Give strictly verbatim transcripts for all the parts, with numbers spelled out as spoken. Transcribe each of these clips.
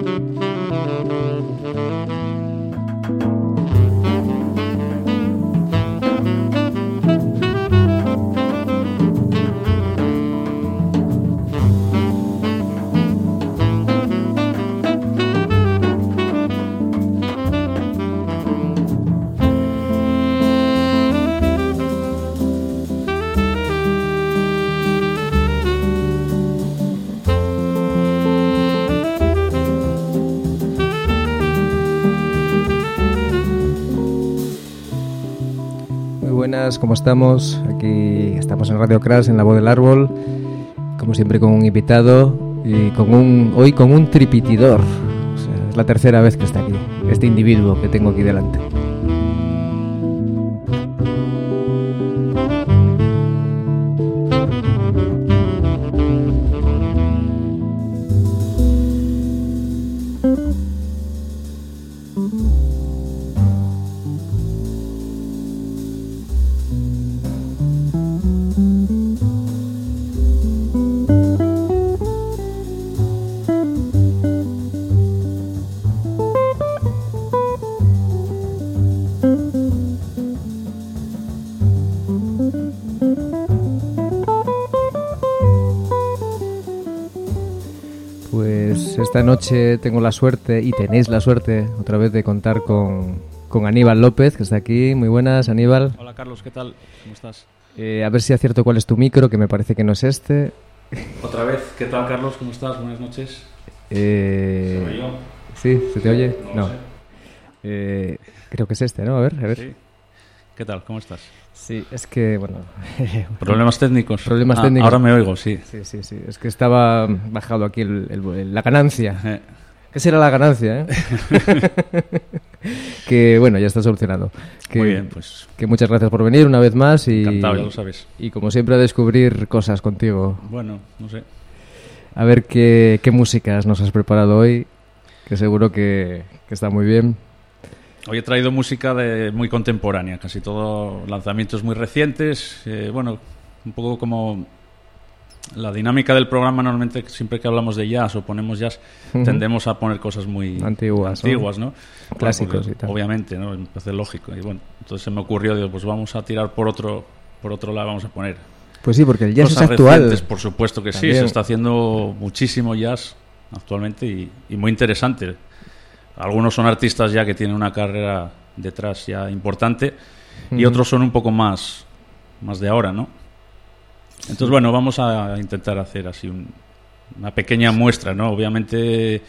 ¿Cómo estamos? Aquí estamos en Radio Crash, en La Voz del Árbol, como siempre con un invitado y con un hoy con un tripitidor. O sea, es la tercera vez que está aquí, este individuo que tengo aquí delante. Esta noche tengo la suerte, y tenéis la suerte otra vez, de contar con, con Aníbal López, que está aquí. Muy buenas, Aníbal. Hola, Carlos, ¿qué tal? ¿Cómo estás? Eh, a ver si acierto cuál es tu micro, que me parece que no es este. Otra vez, ¿qué tal, Carlos? ¿Cómo estás? Buenas noches. Eh... ¿Se me oye? ¿Sí? ¿Se te oye? No. No. Sé. Eh, creo que es este, ¿no? A ver, a ver. Sí. ¿Qué tal? ¿Cómo estás? Sí, es que, bueno... ¿Problemas técnicos? Problemas ah, técnicos. Ahora me oigo, sí. Sí, sí, sí. Es que estaba bajado aquí el, el, el, la ganancia. Eh. ¿Qué será la ganancia, eh? Que, bueno, ya está solucionado. Que, Muy bien, pues... Que muchas gracias por venir una vez más. Y, encantado, ya lo sabes. Y, como siempre, a descubrir cosas contigo. Bueno, no sé. A ver qué, qué músicas nos has preparado hoy, que seguro que, que está muy bien. Hoy he traído música de muy contemporánea, casi todo lanzamientos muy recientes. Eh, bueno, un poco como la dinámica del programa, normalmente siempre que hablamos de jazz o ponemos jazz, uh-huh. tendemos a poner cosas muy antiguas, antiguas ¿no? ¿no? Clásicos bueno, porque, y tal. Obviamente, ¿no? Me parece lógico. Y bueno, entonces se me ocurrió, digo, pues vamos a tirar por otro, por otro lado, vamos a poner. Pues sí, porque el jazz cosas es actual. Recientes, por supuesto que También. sí, se está haciendo muchísimo jazz actualmente y, y muy interesante. Algunos son artistas ya que tienen una carrera detrás ya importante y uh-huh. otros son un poco más, más de ahora, ¿no? Entonces, sí. bueno, vamos a intentar hacer así un, una pequeña muestra, ¿no? Obviamente,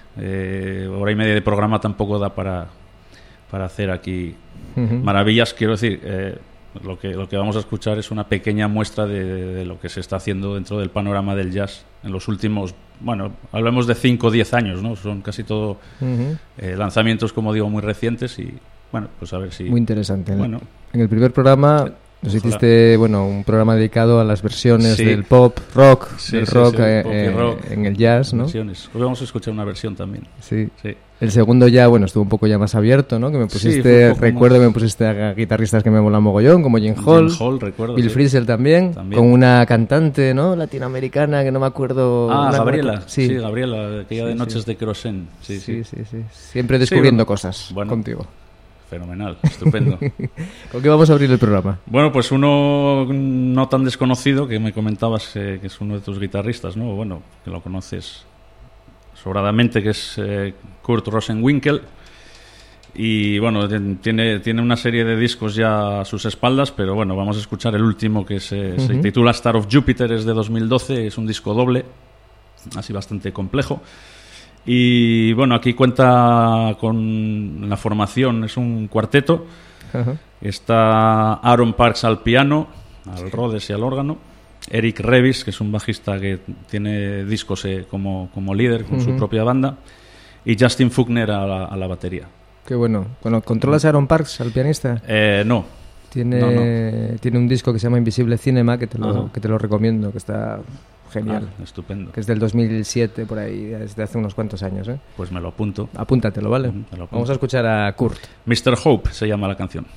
eh, hora y media de programa tampoco da para, para hacer aquí uh-huh. maravillas. Quiero decir, eh, lo que, lo que vamos a escuchar es una pequeña muestra de, de, de lo que se está haciendo dentro del panorama del jazz en los últimos... Bueno, hablamos de cinco o diez años, ¿no? Son casi todo uh-huh. eh, lanzamientos, como digo, muy recientes y, bueno, pues a ver si... Muy interesante. Bueno, en el primer programa nos hiciste, bueno, un programa dedicado a las versiones sí. del pop, rock, sí, del sí, rock, sí, eh, pop eh, rock en el jazz, ¿no? Versiones. Hoy vamos a escuchar una versión también. Sí. sí. El segundo ya, bueno, estuvo un poco ya más abierto, ¿no? Que me pusiste, sí, recuerdo, más... me pusiste a guitarristas que me molan mogollón, como Jim Hall, Jim Hall recuerdo, Bill sí. Frisell también, también, con una cantante, ¿no? Latinoamericana que no me acuerdo. Ah, una... Gabriela. Sí. sí, Gabriela, aquella sí, de Noches sí. de Querosén. Sí sí, sí. sí, sí. Siempre descubriendo sí, bueno, cosas bueno, contigo. Fenomenal, estupendo. ¿Con qué vamos a abrir el programa? Bueno, pues uno no tan desconocido, que me comentabas eh, que es uno de tus guitarristas, ¿no? Bueno, que lo conoces sobradamente, que es eh, Kurt Rosenwinkel. Y bueno, tiene, tiene una serie de discos ya a sus espaldas, pero bueno, vamos a escuchar el último, que se, uh-huh. se titula Star of Jupiter, es de dos mil doce, es un disco doble, así bastante complejo. Y bueno, aquí cuenta con la formación, es un cuarteto. Uh-huh. Está Aaron Parks al piano, al Rhodes y al órgano. Eric Revis, que es un bajista que tiene discos eh, como, como líder con uh-huh. su propia banda. Y Justin Faulkner a la, a la batería. Qué bueno. Bueno, ¿controlas a Aaron Parks, al pianista? Eh, no. Tiene, no, no. tiene un disco que se llama Invisible Cinema, que te lo, que te lo recomiendo, que está... genial. Ah, estupendo. Que es del dos mil siete, por ahí, desde hace unos cuantos años, ¿eh? Pues me lo apunto. Apúntatelo, ¿vale? Uh-huh, me lo apunto. Vamos a escuchar a Kurt. mister Hope se llama la canción.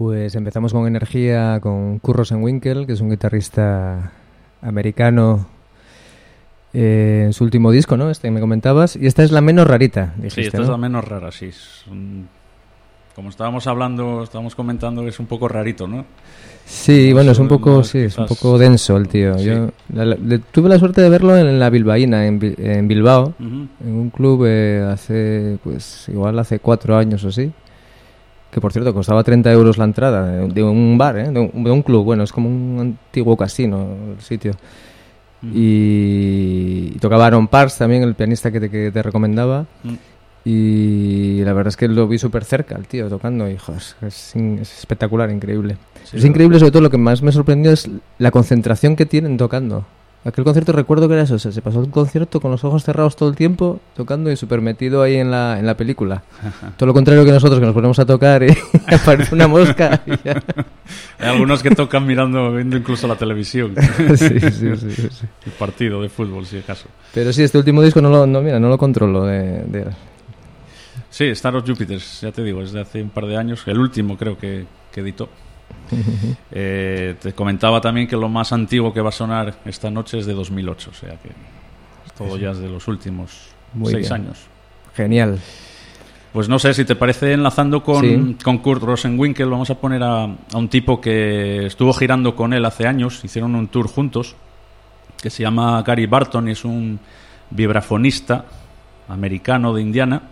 Pues empezamos con energía con Kurt Rosenwinkel, que es un guitarrista americano, eh, en su último disco, ¿no? Este que me comentabas. Y esta es la menos rarita, dijiste, Sí, esta ¿no? es la menos rara, sí. Es un... Como estábamos hablando, estábamos comentando, es un poco rarito, ¿no? Sí, No, bueno, es un no, poco, no, sí, es un quizás- poco denso el tío. Sí. Yo la- la- le- tuve la suerte de verlo en la Bilbaína, en, Bi- en Bilbao, Ujú. en un club eh, hace, pues, igual hace cuatro años o así. Que por cierto costaba treinta euros la entrada de, de un bar, ¿eh? de, un, de un club. Bueno, es como un antiguo casino el sitio. Ujú. Y, y tocaba Aaron Parks también, el pianista que te, que te recomendaba. Mm. Y la verdad es que lo vi súper cerca, el tío, tocando. Y joder, es, es in- es espectacular, increíble. Sí, es increíble, sobre todo lo que más me sorprendió es la concentración que tienen tocando. Aquel concierto recuerdo que era eso, o sea, se pasó el concierto con los ojos cerrados todo el tiempo, tocando y súper metido ahí en la, en la película. Todo lo contrario que nosotros, que nos ponemos a tocar y aparece una mosca y ya. Hay algunos que tocan mirando, viendo incluso la televisión. Sí, sí, sí, sí. El partido de fútbol, si acaso. Pero sí, este último disco no lo, no, mira, no lo controlo de, de... Sí, Star of Jupiter, ya te digo, es de hace un par de años. El último creo que, que editó. Eh, te comentaba también que lo más antiguo que va a sonar esta noche es de dos mil ocho, o sea que todo ya es de los últimos Muy seis bien. años. Genial. Pues no sé, si te parece, enlazando con, Sí. con Kurt Rosenwinkel, vamos a poner a, a un tipo que estuvo girando con él hace años, hicieron un tour juntos, que se llama Gary Barton y es un vibrafonista americano de Indiana.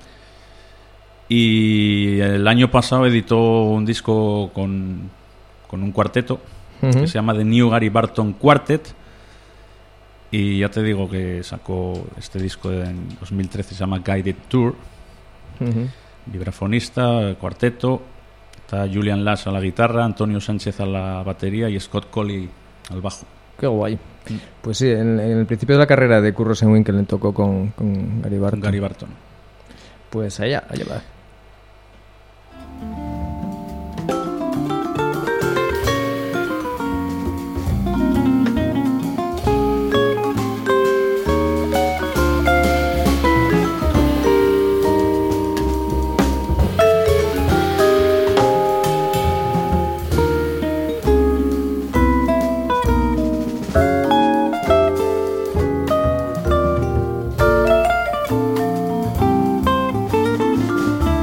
Y el año pasado editó un disco con, con un cuarteto Ujú. que se llama The New Gary Barton Quartet. Y ya te digo que sacó este disco en dos mil trece, se llama Guided Tour. Ujú. Vibrafonista, cuarteto. Está Julian Lass a la guitarra, Antonio Sánchez a la batería y Scott Colley al bajo. Qué guay. Pues sí, en, en el principio de la carrera de Kurt Rosenwinkel le tocó con, con Gary Barton. Gary Barton. Pues allá, allá va. Thank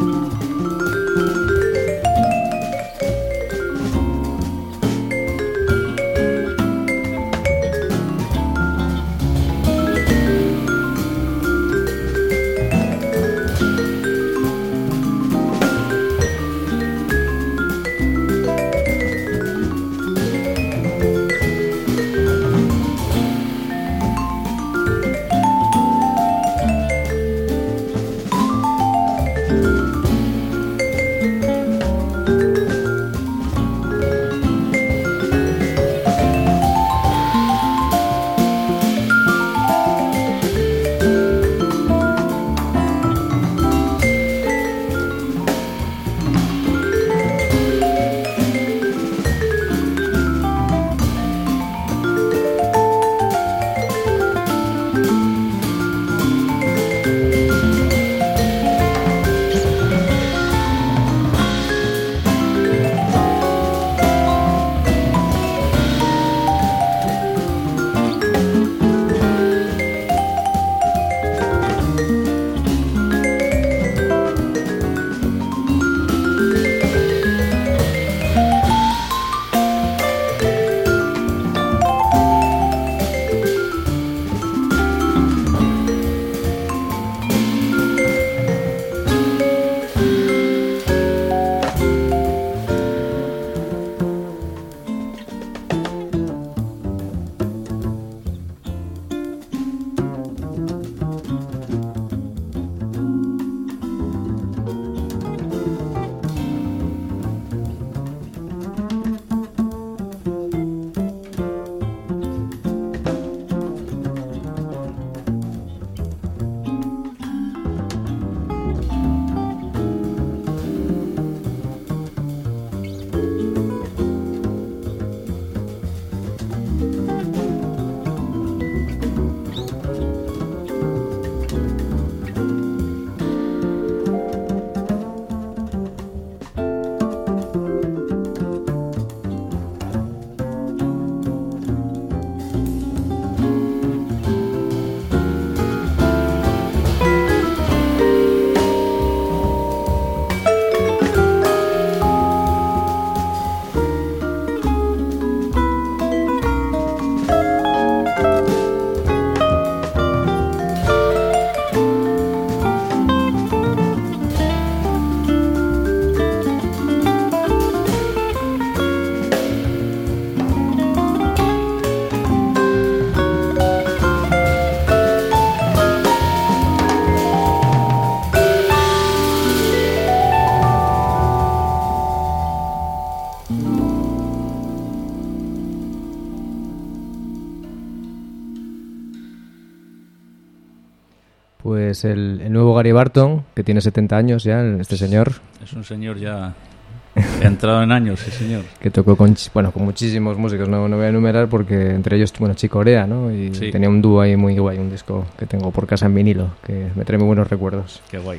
Pues el, el nuevo Gary Barton, que tiene setenta años ya, este señor. Es un señor ya entrado en años, sí señor. Que tocó con, bueno, con muchísimos músicos, no, no voy a enumerar porque entre ellos, bueno, Chick Corea, ¿no? Y sí. Tenía un dúo ahí muy guay, un disco que tengo por casa en vinilo, que me trae muy buenos recuerdos. Qué guay.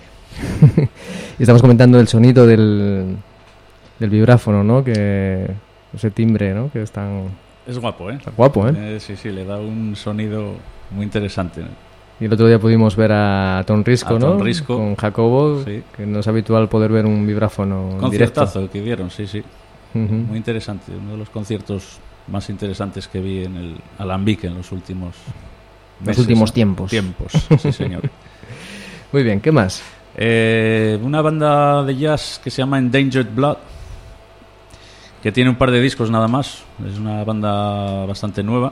Y estamos comentando el sonido del, del vibráfono, ¿no? Que ese timbre, ¿no? Que es tan... Es guapo, ¿eh? Está guapo, ¿eh? ¿eh? Sí, sí, le da un sonido muy interesante, ¿no? Y el otro día pudimos ver a Tom Risco, a ¿no? Tom Risco. Con Jacobo, sí. Que no es habitual poder ver un vibráfono conciertazo el que dieron, sí, sí. Uh-huh. Muy interesante, uno de los conciertos más interesantes que vi en el Alambique en los últimos meses, los últimos tiempos. Tiempos, sí señor. Muy bien, ¿qué más? Eh, una banda de jazz que se llama Endangered Blood, que tiene un par de discos nada más. Es una banda bastante nueva.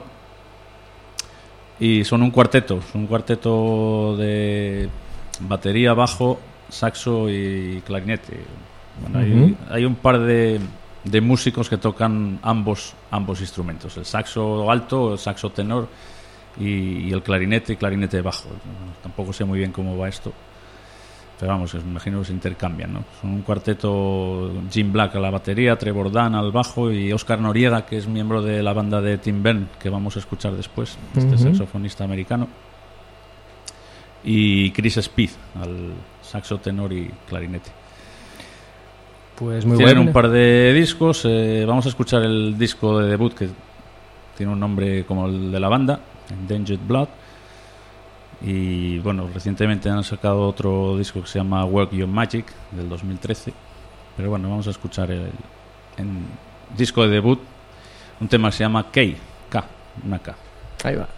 Y son un cuarteto, son un cuarteto de batería, bajo, saxo y clarinete. Bueno, uh-huh. hay, hay un par de, de músicos que tocan ambos, ambos instrumentos, el saxo alto, el saxo tenor y, y el clarinete y clarinete bajo. Tampoco sé muy bien cómo va esto, pero vamos, me imagino que se intercambian, ¿no? Son un cuarteto, Jim Black a la batería, Trevor Dunn al bajo y Oscar Noriega, que es miembro de la banda de Tim Berne, que vamos a escuchar después, este uh-huh. saxofonista americano, y Chris Speed al saxo tenor y clarinete. Pues muy Tienen bueno. un par de discos, eh, vamos a escuchar el disco de debut que tiene un nombre como el de la banda, Endangered Blood. Y bueno, recientemente han sacado otro disco que se llama Work Your Magic, del dos mil trece. Pero bueno, vamos a escuchar el, el disco de debut, un tema que se llama K, K, una K. Ahí va.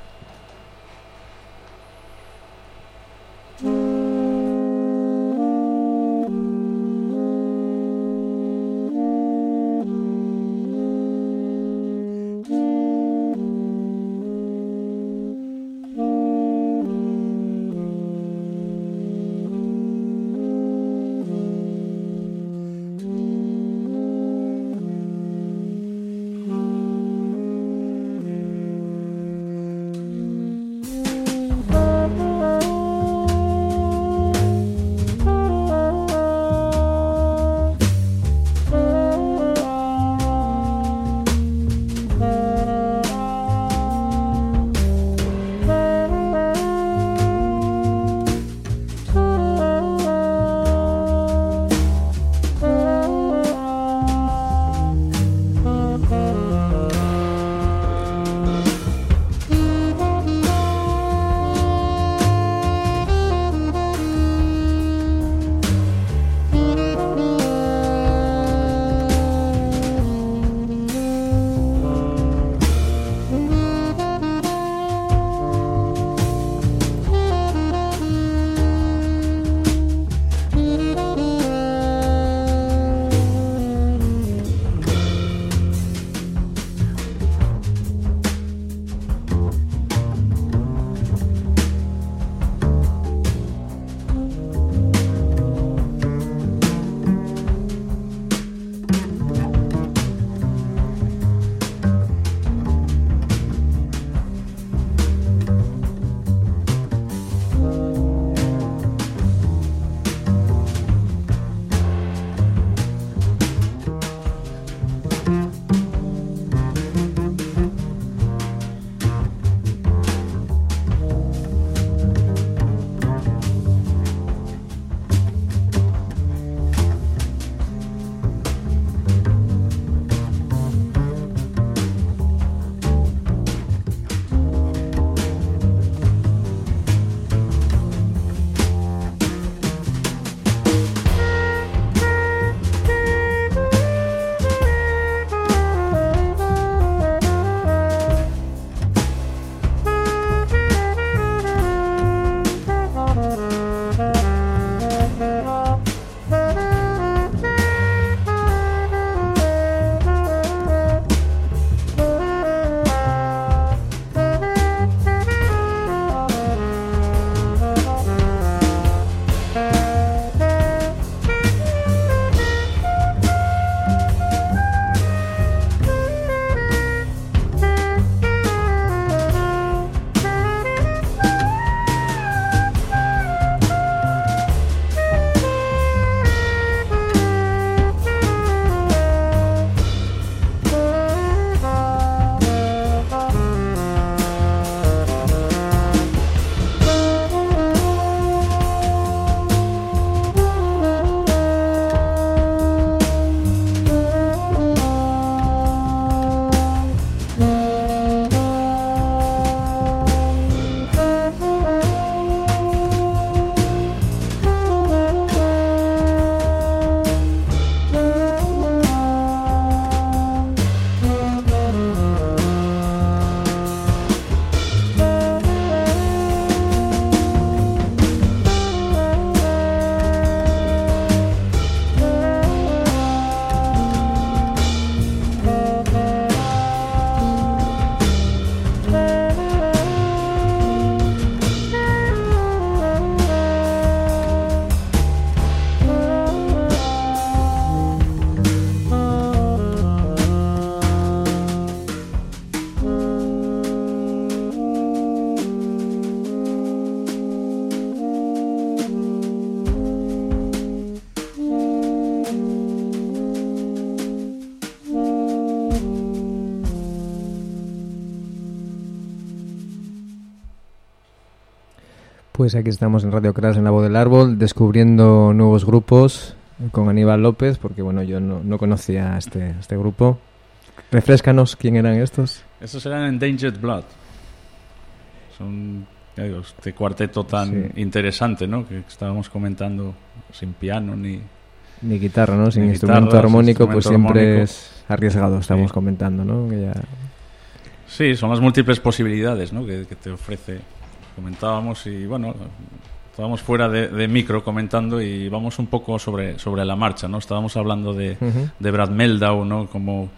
Pues aquí estamos en Radio Crash, en La Voz del Árbol, descubriendo nuevos grupos con Aníbal López, porque bueno, yo no, no conocía este, este grupo. Refréscanos, ¿quién eran estos? Estos eran Endangered Blood. Son este cuarteto tan sí. interesante, ¿no? Que estábamos comentando, sin piano ni... Ni guitarra, ¿no? Sin ni instrumento guitarra, armónico, instrumento pues siempre armónico. Es arriesgado, estamos sí. comentando, ¿no? Que ya... Sí, son las múltiples posibilidades, ¿no? que, que te ofrece. Comentábamos y, bueno, estábamos fuera de, de micro comentando y vamos un poco sobre, sobre la marcha, ¿no? Estábamos hablando de, uh-huh. de Brad Mehldau, ¿no? Como...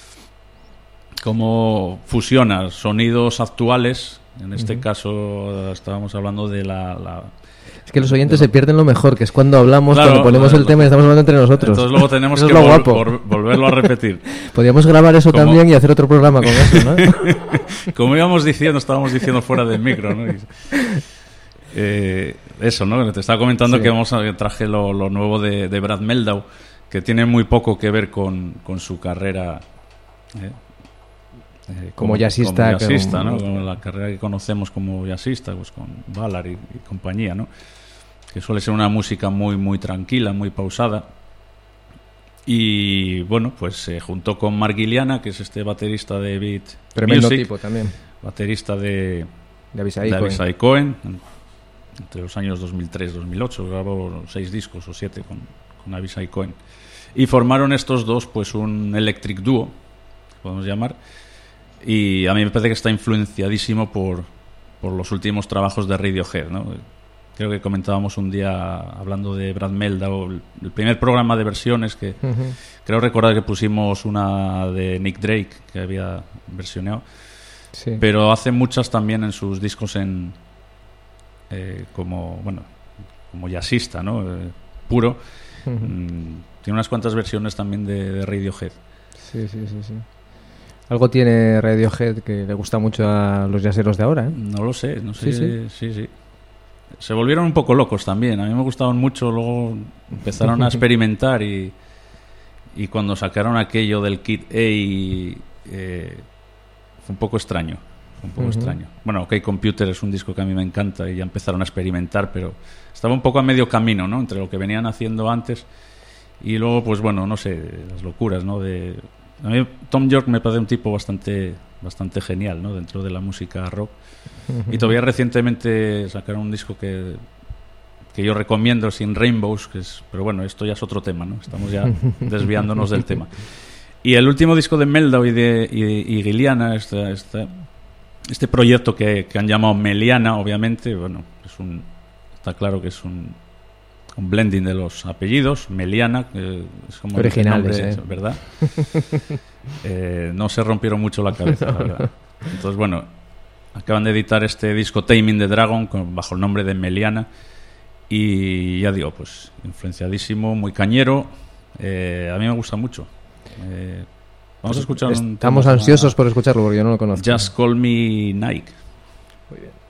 cómo fusiona sonidos actuales. En este uh-huh. caso estábamos hablando de la, la... Es que los oyentes se pierden lo mejor, que es cuando hablamos, claro, cuando ponemos el lo, tema y estamos hablando entre nosotros. Entonces luego tenemos eso que es lo vol- guapo. vol- volverlo a repetir. Podríamos grabar eso como... también y hacer otro programa con eso, ¿no? Como íbamos diciendo, estábamos diciendo fuera del micro, ¿no? Y, eh, eso, ¿no? Te estaba comentando sí. que vamos a, traje lo, lo nuevo de, de Brad Mehldau, que tiene muy poco que ver con, con su carrera... ¿eh? Eh, como, como jazzista, como jazzista que, ¿no? Como la carrera que conocemos como jazzista, pues con Ballard y, y compañía, ¿no? Que suele ser una música muy muy tranquila, muy pausada. Y bueno, pues se eh, juntó con Mark Guiliana, que es este baterista de Beat Tremendo Music, tipo también. Baterista de de Avishai Cohen. Cohen, entre los años dos mil tres dos mil ocho, grabó seis discos o siete con, con Avishai Cohen. Y formaron estos dos pues un electric duo, podemos llamar. Y a mí me parece que está influenciadísimo por, por los últimos trabajos de Radiohead, ¿no? Creo que comentábamos un día, hablando de Brad Mehldau, el, el primer programa de versiones, que uh-huh. creo recordar que pusimos una de Nick Drake, que había versioneado, sí. pero hace muchas también en sus discos en eh, como, bueno, como jazzista, ¿no? Eh, puro. Uh-huh. Mm, tiene unas cuantas versiones también de, de Radiohead. Sí, sí, sí, sí. Algo tiene Radiohead que le gusta mucho a los jazzeros de ahora, ¿eh? No lo sé, no sé. Sí, sí. sí, sí. Se volvieron un poco locos también. A mí me gustaban mucho, luego empezaron a experimentar y, y cuando sacaron aquello del Kid A eh, fue un poco extraño. Fue un poco uh-huh. extraño. Bueno, OK Computer es un disco que a mí me encanta y ya empezaron a experimentar, pero estaba un poco a medio camino, ¿no? Entre lo que venían haciendo antes y luego, pues bueno, no sé, las locuras, ¿no? De... A mí Tom York me parece un tipo bastante bastante genial, ¿no? Dentro de la música rock. Uh-huh. Y todavía recientemente sacaron un disco que que yo recomiendo, Sin Rainbows, que es, pero bueno, esto ya es otro tema, ¿no? Estamos ya desviándonos del tema. Y el último disco de Mehldau y de y, y Guiliana, este, este, este proyecto que, que han llamado Meliana, obviamente, bueno, es un, está claro que es un un blending de los apellidos, Meliana, que es como originales, nombre, ¿eh? ¿verdad? eh, no se rompieron mucho la cabeza, la verdad. Entonces, bueno, acaban de editar este disco Taming the Dragon con, bajo el nombre de Meliana y ya digo, pues influenciadísimo, muy cañero. Eh, a mí me gusta mucho. Eh, vamos a escuchar un Estamos ansiosos por escucharlo porque yo no lo conozco. Just Call Me Nike. Muy bien.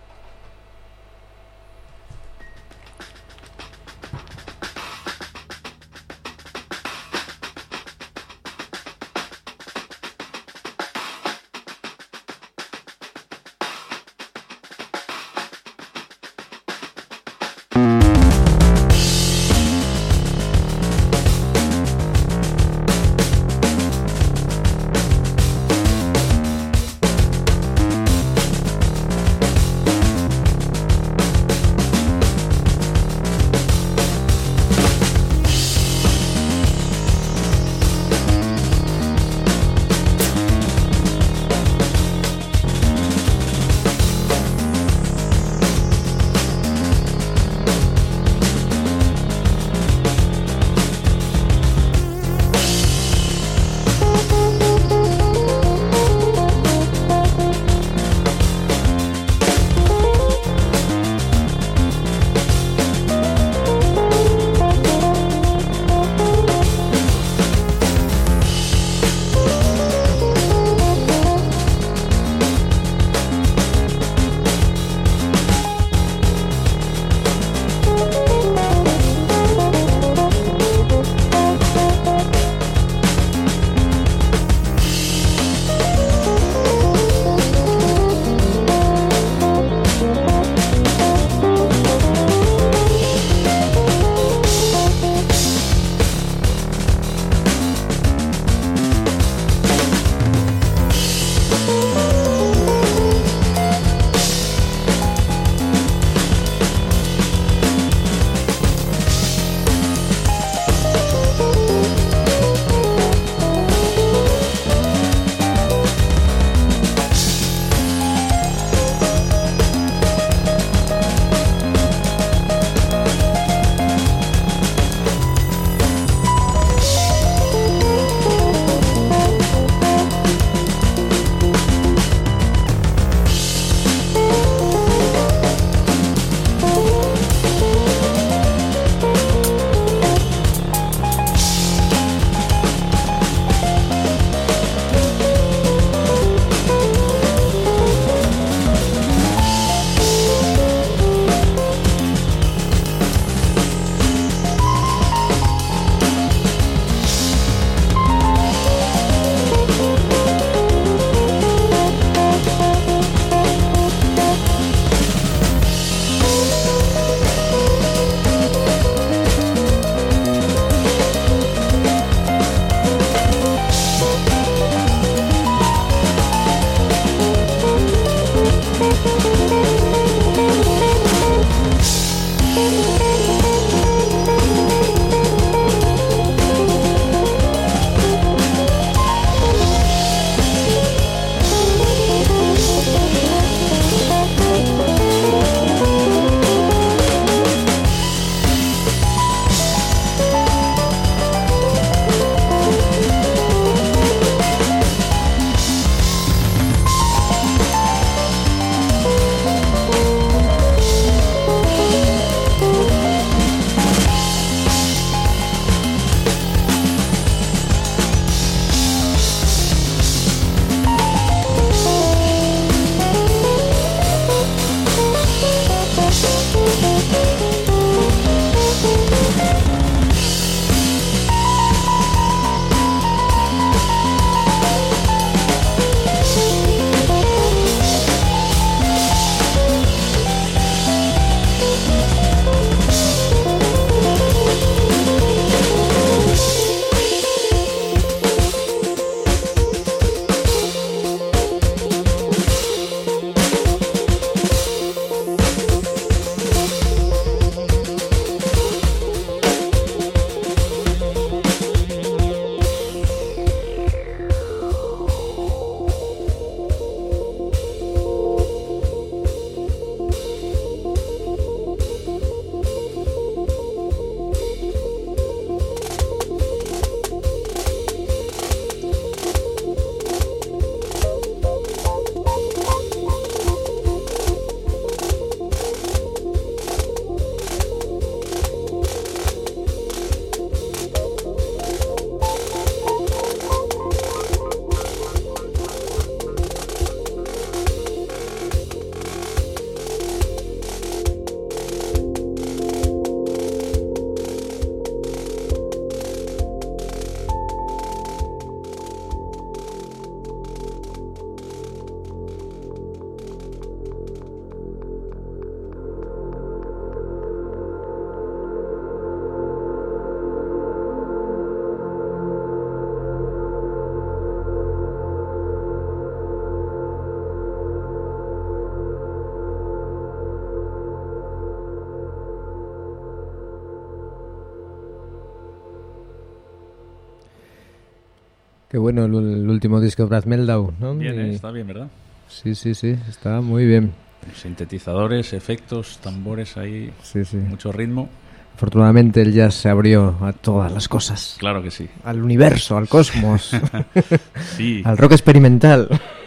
Qué bueno el, el último disco de Brad Mehldau, ¿no? Bien, Y... ¿eh? Está bien, ¿verdad? Sí, sí, sí, está muy bien. Sintetizadores, efectos, tambores ahí, sí, sí. mucho ritmo. Afortunadamente el jazz se abrió a todas las cosas. Claro que sí. Al universo, al cosmos, sí. al rock experimental.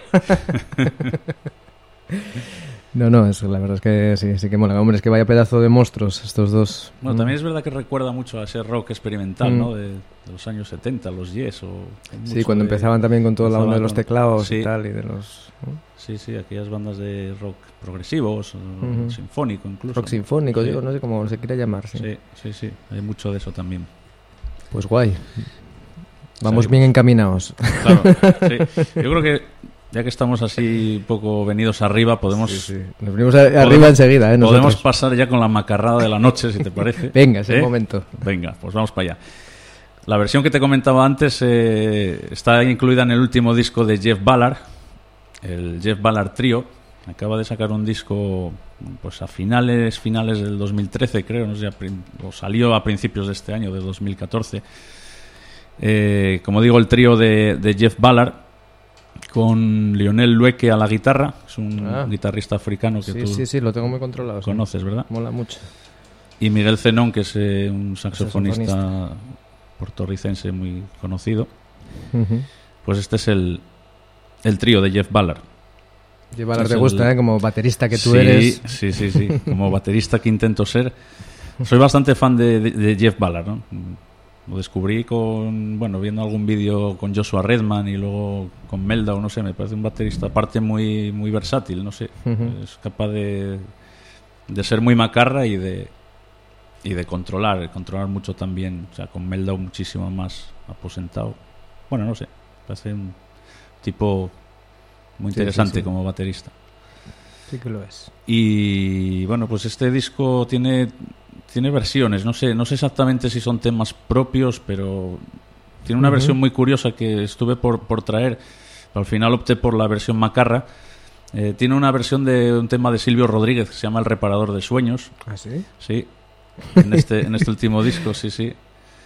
No, no, es, la verdad es que sí, sí que mola. Hombre, es que vaya pedazo de monstruos estos dos. Bueno, mm. también es verdad que recuerda mucho a ese rock experimental, mm. ¿no? De, de los años setenta, los Yes. O sí, cuando de, empezaban también con toda la onda de los teclados sí. y tal. Y de los, ¿no? Sí, sí, aquellas bandas de rock progresivos, uh-huh. sinfónico incluso. Rock sinfónico, sí. digo, no sé cómo se quiere llamar. Sí. sí, sí, sí, hay mucho de eso también. Pues guay. Vamos o sea, bien encaminados. Claro, sí. Yo creo que ya que estamos así un poco venidos arriba, podemos... Sí, sí. Nos venimos a, arriba podemos, enseguida, ¿eh? Nosotros. Podemos pasar ya con la macarrada de la noche, si te parece. Venga, es ¿Eh? el momento. Venga, pues vamos para allá. La versión que te comentaba antes eh, está incluida en el último disco de Jeff Ballard, el Jeff Ballard Trio. Acaba de sacar un disco pues a finales finales del dos mil trece, creo, no sé, o salió a principios de este año, de dos mil catorce. Eh, como digo, el trío de, de Jeff Ballard, con Lionel Lueke a la guitarra, es un ah. guitarrista africano que sí, tú sí, sí, lo tengo muy controlado. Conoces, sí. ¿verdad? Mola mucho. Y Miguel Zenón, que es eh, un saxofonista, saxofonista puertorricense muy conocido. Uh-huh. Pues este es el, el trío de Jeff Ballard. Jeff Ballard te gusta, el... ¿eh? Como baterista que tú sí, eres. Sí, sí, sí. Como baterista que intento ser. Soy bastante fan de, de, de Jeff Ballard, ¿no? Lo descubrí con, bueno, viendo algún vídeo con Joshua Redman y luego con Mehldau, no sé, me parece un baterista aparte muy muy versátil, no sé, uh-huh. es capaz de, de ser muy macarra y de y de controlar, controlar mucho también, o sea, con Mehldau muchísimo más aposentado. Bueno, no sé, parece un tipo muy interesante sí, sí, sí. como baterista. Sí que lo es. Y bueno, pues este disco tiene Tiene versiones, no sé, no sé exactamente si son temas propios, pero tiene una uh-huh. versión muy curiosa que estuve por, por traer, pero al final opté por la versión macarra. Eh, tiene una versión de un tema de Silvio Rodríguez que se llama El Reparador de Sueños. ¿Ah, sí? Sí, en este, en este último disco, sí, sí.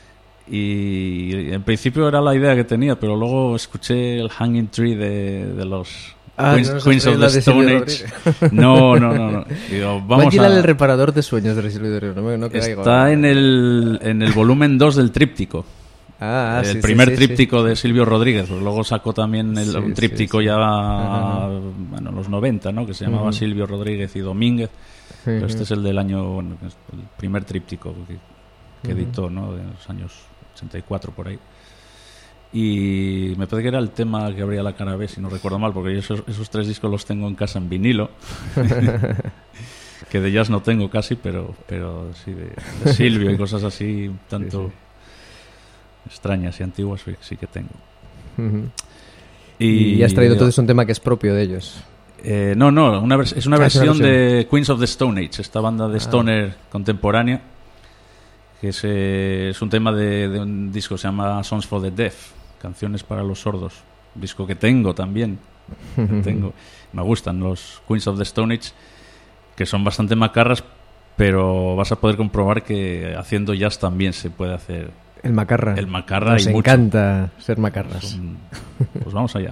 Y en principio era la idea que tenía, pero luego escuché el Hanging Tree de, de los... Ah, Queens, no, Queens of the Stone Age. No, no, no, no. Digo, vamos a... el reparador de sueños de Silvio Rodríguez? No, no caigo, Está ¿no? en el en el volumen dos del tríptico. Ah, el sí, primer sí, tríptico sí. de Silvio Rodríguez. Pues luego sacó también el, sí, un tríptico sí, sí. ya Ajá. bueno, en los noventa, ¿no? Que se llamaba uh-huh. Silvio Rodríguez y Domínguez. Uh-huh. Pero este es el del año, bueno, el primer tríptico que, que uh-huh. editó, ¿no? De los años ochenta y cuatro por ahí. Y me parece que era el tema que abría la cara B, si no recuerdo mal, porque yo esos, esos tres discos los tengo en casa en vinilo. Que de jazz no tengo casi, pero pero sí de, de Silvio y cosas así tanto sí, sí. extrañas y antiguas sí, sí que tengo. Uh-huh. y, y has traído entonces un tema que es propio de ellos. Eh, no, no, una vers- es una ah, versión es una versión de Queens of the Stone Age, esta banda de stoner ah. contemporánea, que es, eh, es un tema de, de un disco que se llama Songs for the Deaf, canciones para los sordos, un disco que tengo también. que tengo. Me gustan los Queens of the Stone Age, que son bastante macarras, pero vas a poder comprobar que haciendo jazz también se puede hacer el macarra. El macarra Nos y mucho. encanta ser macarras. Son, pues vamos allá.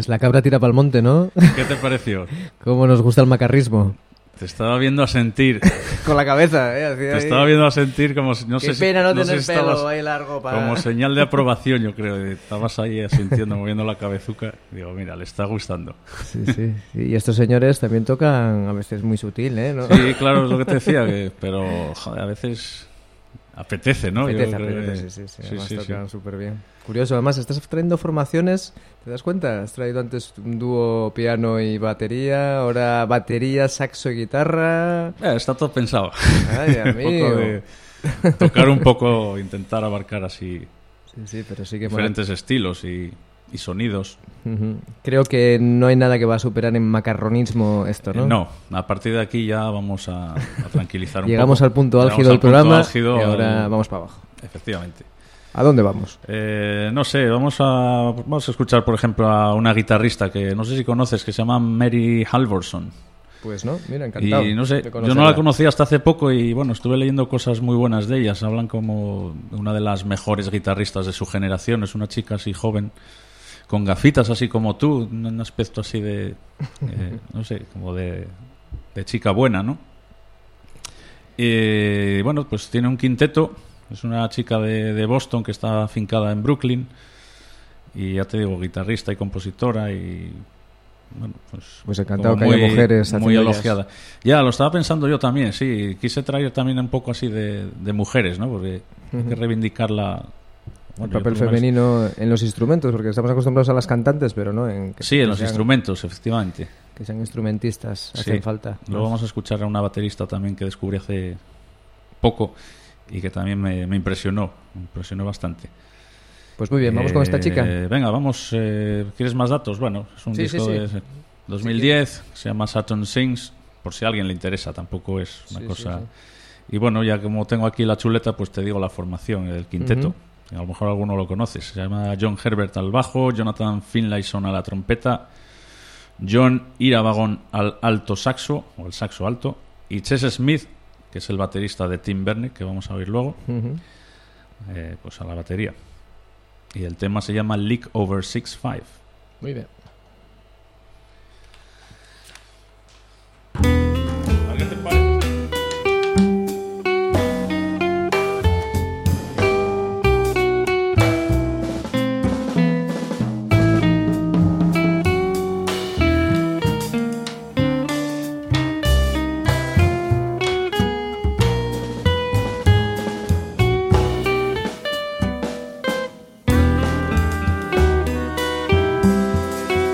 Pues la cabra tira pa'l monte, ¿no? ¿Qué te pareció? Cómo nos gusta el macarrismo. Te estaba viendo a sentir. Con la cabeza, ¿eh? Así Te ahí. estaba viendo a sentir como si... No Qué sé pena si, no, no tener sé si pelo estabas ahí largo para... como señal de aprobación, yo creo. Estabas ahí asintiendo, moviendo la cabezuca. Digo, mira, le está gustando. Sí, sí, sí. Y estos señores también tocan a veces muy sutil, ¿eh? ¿No? Sí, claro, es lo que te decía. Que, pero, joder, a veces apetece, ¿no? Apetece, Yo creo que- apetece, sí, sí, sí. sí, Además sí, tocan sí. súper bien. Curioso, además estás trayendo formaciones, ¿te das cuenta? Has traído antes un dúo piano y batería, ahora batería, saxo y guitarra. Eh, está todo pensado. Ay, Dios Un poco mío. de tocar un poco, intentar abarcar así Sí, sí, pero sí que mola. diferentes estilos y, y sonidos. Ujú. Creo que no hay nada que va a superar en macarronismo esto, ¿no? Eh, no, a partir de aquí ya vamos a, a tranquilizar un Llegamos poco. al punto Llegamos álgido al del punto programa álgido, y ahora al- vamos para abajo. Efectivamente. ¿A dónde vamos? Eh, no sé, vamos a, vamos a escuchar, por ejemplo, a una guitarrista que no sé si conoces, que se llama Mary Halvorson. Pues no, mira, encantado. Y no sé, de yo conocerla. no la conocía hasta hace poco y bueno, estuve leyendo cosas muy buenas de ellas. Hablan como una de las mejores guitarristas de su generación. Es una chica así joven, con gafitas así como tú, un un aspecto así de, eh, no sé, como de, de chica buena, ¿no? Y bueno, pues tiene un quinteto. Es una chica de, de Boston que está afincada en Brooklyn. Y ya te digo, guitarrista y compositora y... Bueno, pues, Pues encantado como que haya mujeres muy haciendo elogiada. Ya, lo estaba pensando yo también, sí. Quise traer también un poco así de, de mujeres, ¿no? Porque hay que reivindicar la... El bueno, yo papel por lo menos- femenino en los instrumentos, porque estamos acostumbrados a las cantantes, pero no en que, Sí, que en los sean- instrumentos, efectivamente. que sean instrumentistas, Sí. hacen falta. Luego vamos a escuchar a una baterista también que descubrí hace poco y que también me, me impresionó, me impresionó bastante. Pues muy bien, vamos con esta Eh, chica. Venga, vamos. eh, ¿Quieres más datos? Bueno, es un Sí, disco sí, sí. de dos mil diez, se llama Saturn Sings, por si a alguien le interesa, tampoco es una Sí, cosa... sí, Y bueno, ya como tengo aquí la chuleta, pues te digo la formación del quinteto. Ujú. A lo mejor alguno lo conoces. Se llama John Herbert al bajo, Jonathan Finlayson a la trompeta, John Irabagon al alto saxo, o el saxo alto, y Chess Smith, que es el baterista de Tim Berne, que vamos a oír luego, Ujú. eh, pues a la batería. Y el tema se llama Leak Over six five. Muy bien. ¿Qué te parece? Leak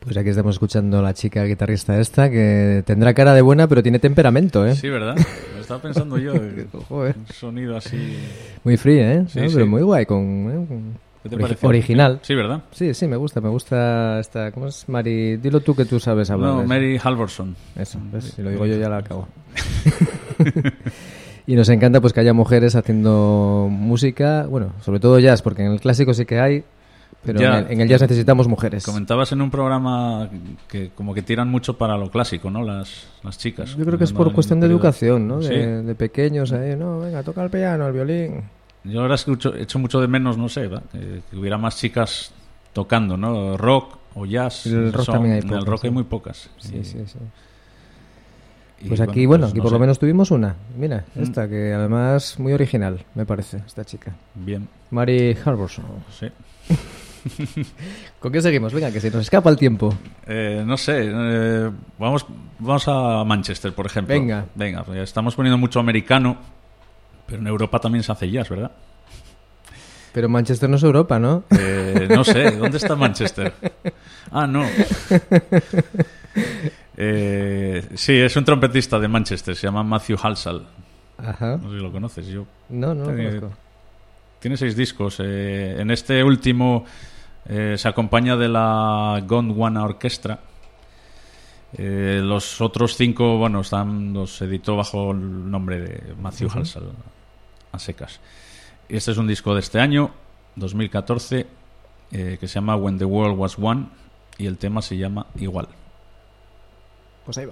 Pues aquí estamos escuchando a la chica guitarrista esta, que tendrá cara de buena, pero tiene temperamento, ¿eh? Sí, ¿verdad? Lo estaba pensando yo. Joder. Un sonido así... Muy free, ¿eh? Sí, ¿no? sí. Pero muy guay, con... ¿eh? con... ¿Qué te Origi- pareció? original. Sí, ¿verdad? Sí, sí, me gusta, me gusta esta... ¿Cómo es? Mari... Dilo tú que tú sabes hablar. No, de eso. Mary Halvorson. Eso, ¿ves? Si lo digo yo ya la acabo. Y nos encanta pues que haya mujeres haciendo música, bueno, sobre todo jazz, porque en el clásico sí que hay, pero Ya. en, el, en el jazz necesitamos mujeres. Comentabas en un programa que como que tiran mucho para lo clásico, ¿no? Las, las chicas. Yo creo que es No, por en cuestión el de periodo- educación, ¿no? De, Sí. de pequeños ahí, no, venga, toca el piano, el violín. Yo ahora escucho, echo mucho de menos, no sé, ¿verdad? Que, que hubiera más chicas tocando, ¿no? Rock o jazz. En el rock son- también hay En el pocas, rock sí. hay muy pocas. Sí, Y- sí, sí. y Pues aquí, bueno, pues aquí no por sé. lo menos tuvimos una. Mira, Mm. esta, que además muy original, me parece, esta chica. Bien, Mary Halvorson. sí. ¿Con qué seguimos? Venga, que se nos escapa el tiempo. Eh, no sé, eh, vamos, vamos a Manchester, por ejemplo. Venga. Venga, pues estamos poniendo mucho americano, pero en Europa también se hace jazz, ¿verdad? Pero Manchester no es Europa, ¿no? Eh, no sé, ¿dónde está Manchester? Ah, no. Eh, sí, es un trompetista de Manchester, se llama Matthew Halsall. Ajá. No sé si lo conoces. Yo. No, no lo Eh, conozco. Tiene seis discos. Eh, en este último eh, se acompaña de la Gondwana Orchestra. Eh, los otros cinco, bueno, están, los editó bajo el nombre de Matthew Ujú. Halsall, a secas. Y este es un disco de este año, dos mil catorce, eh, que se llama When the World Was One, y el tema se llama Igual. Pues ahí va.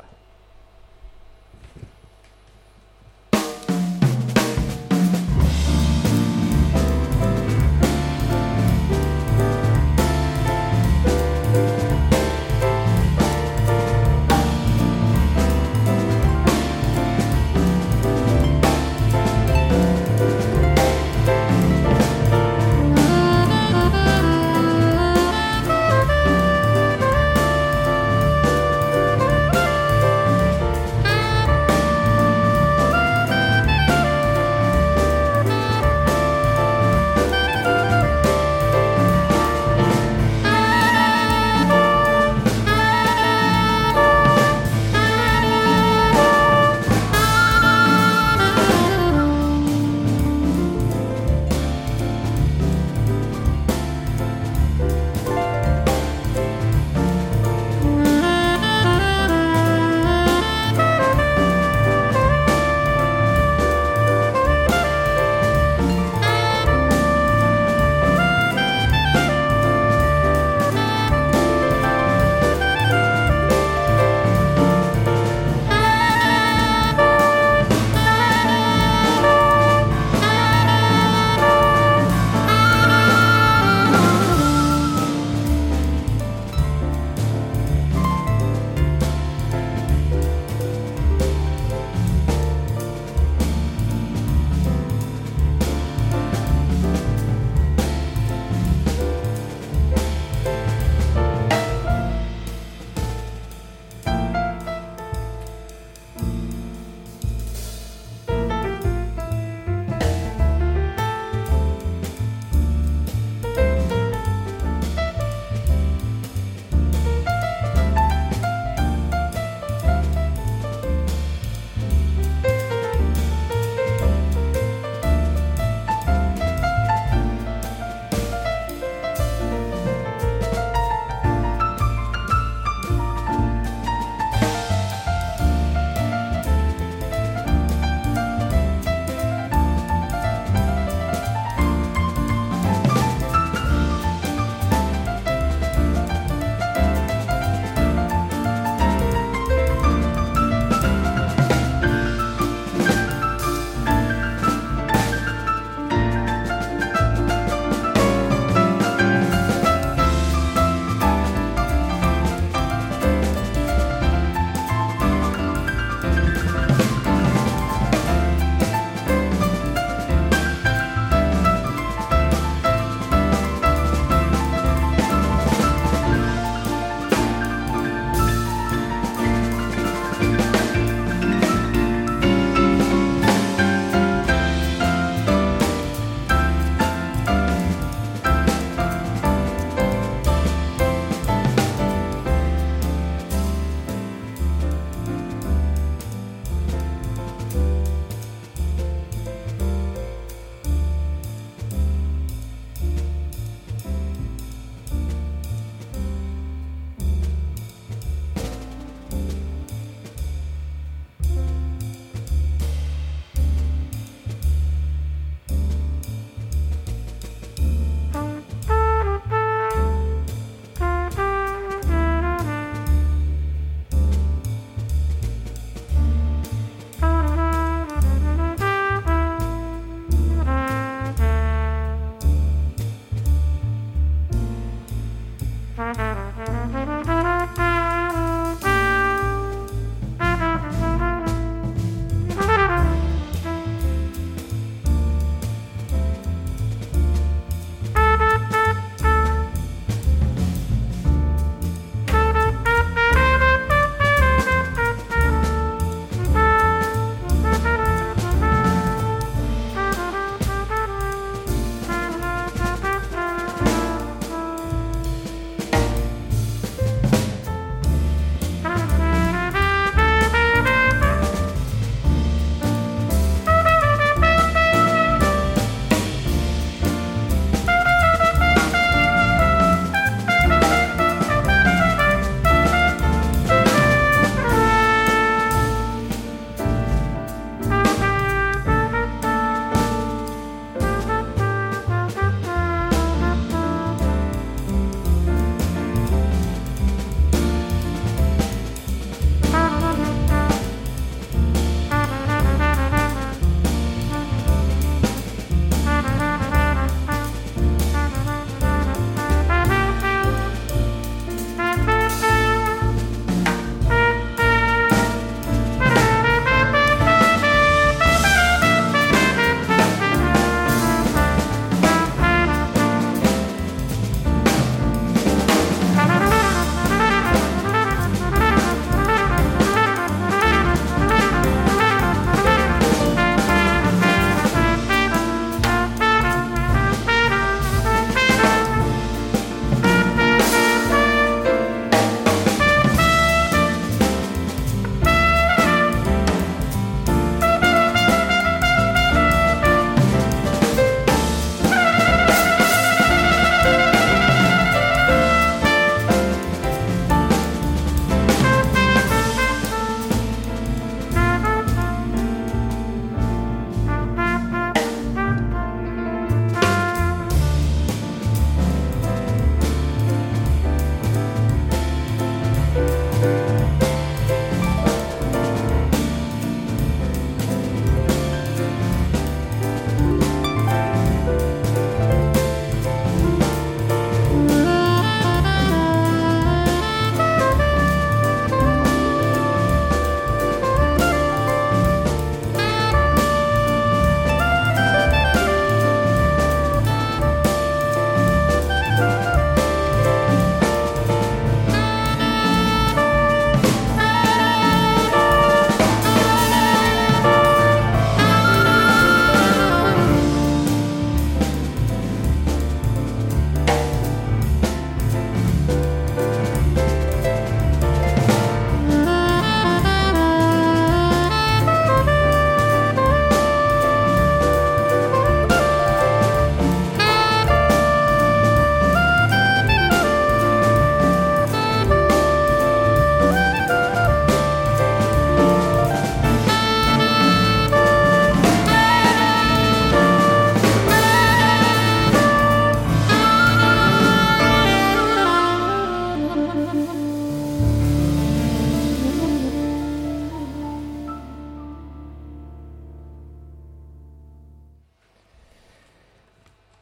Thank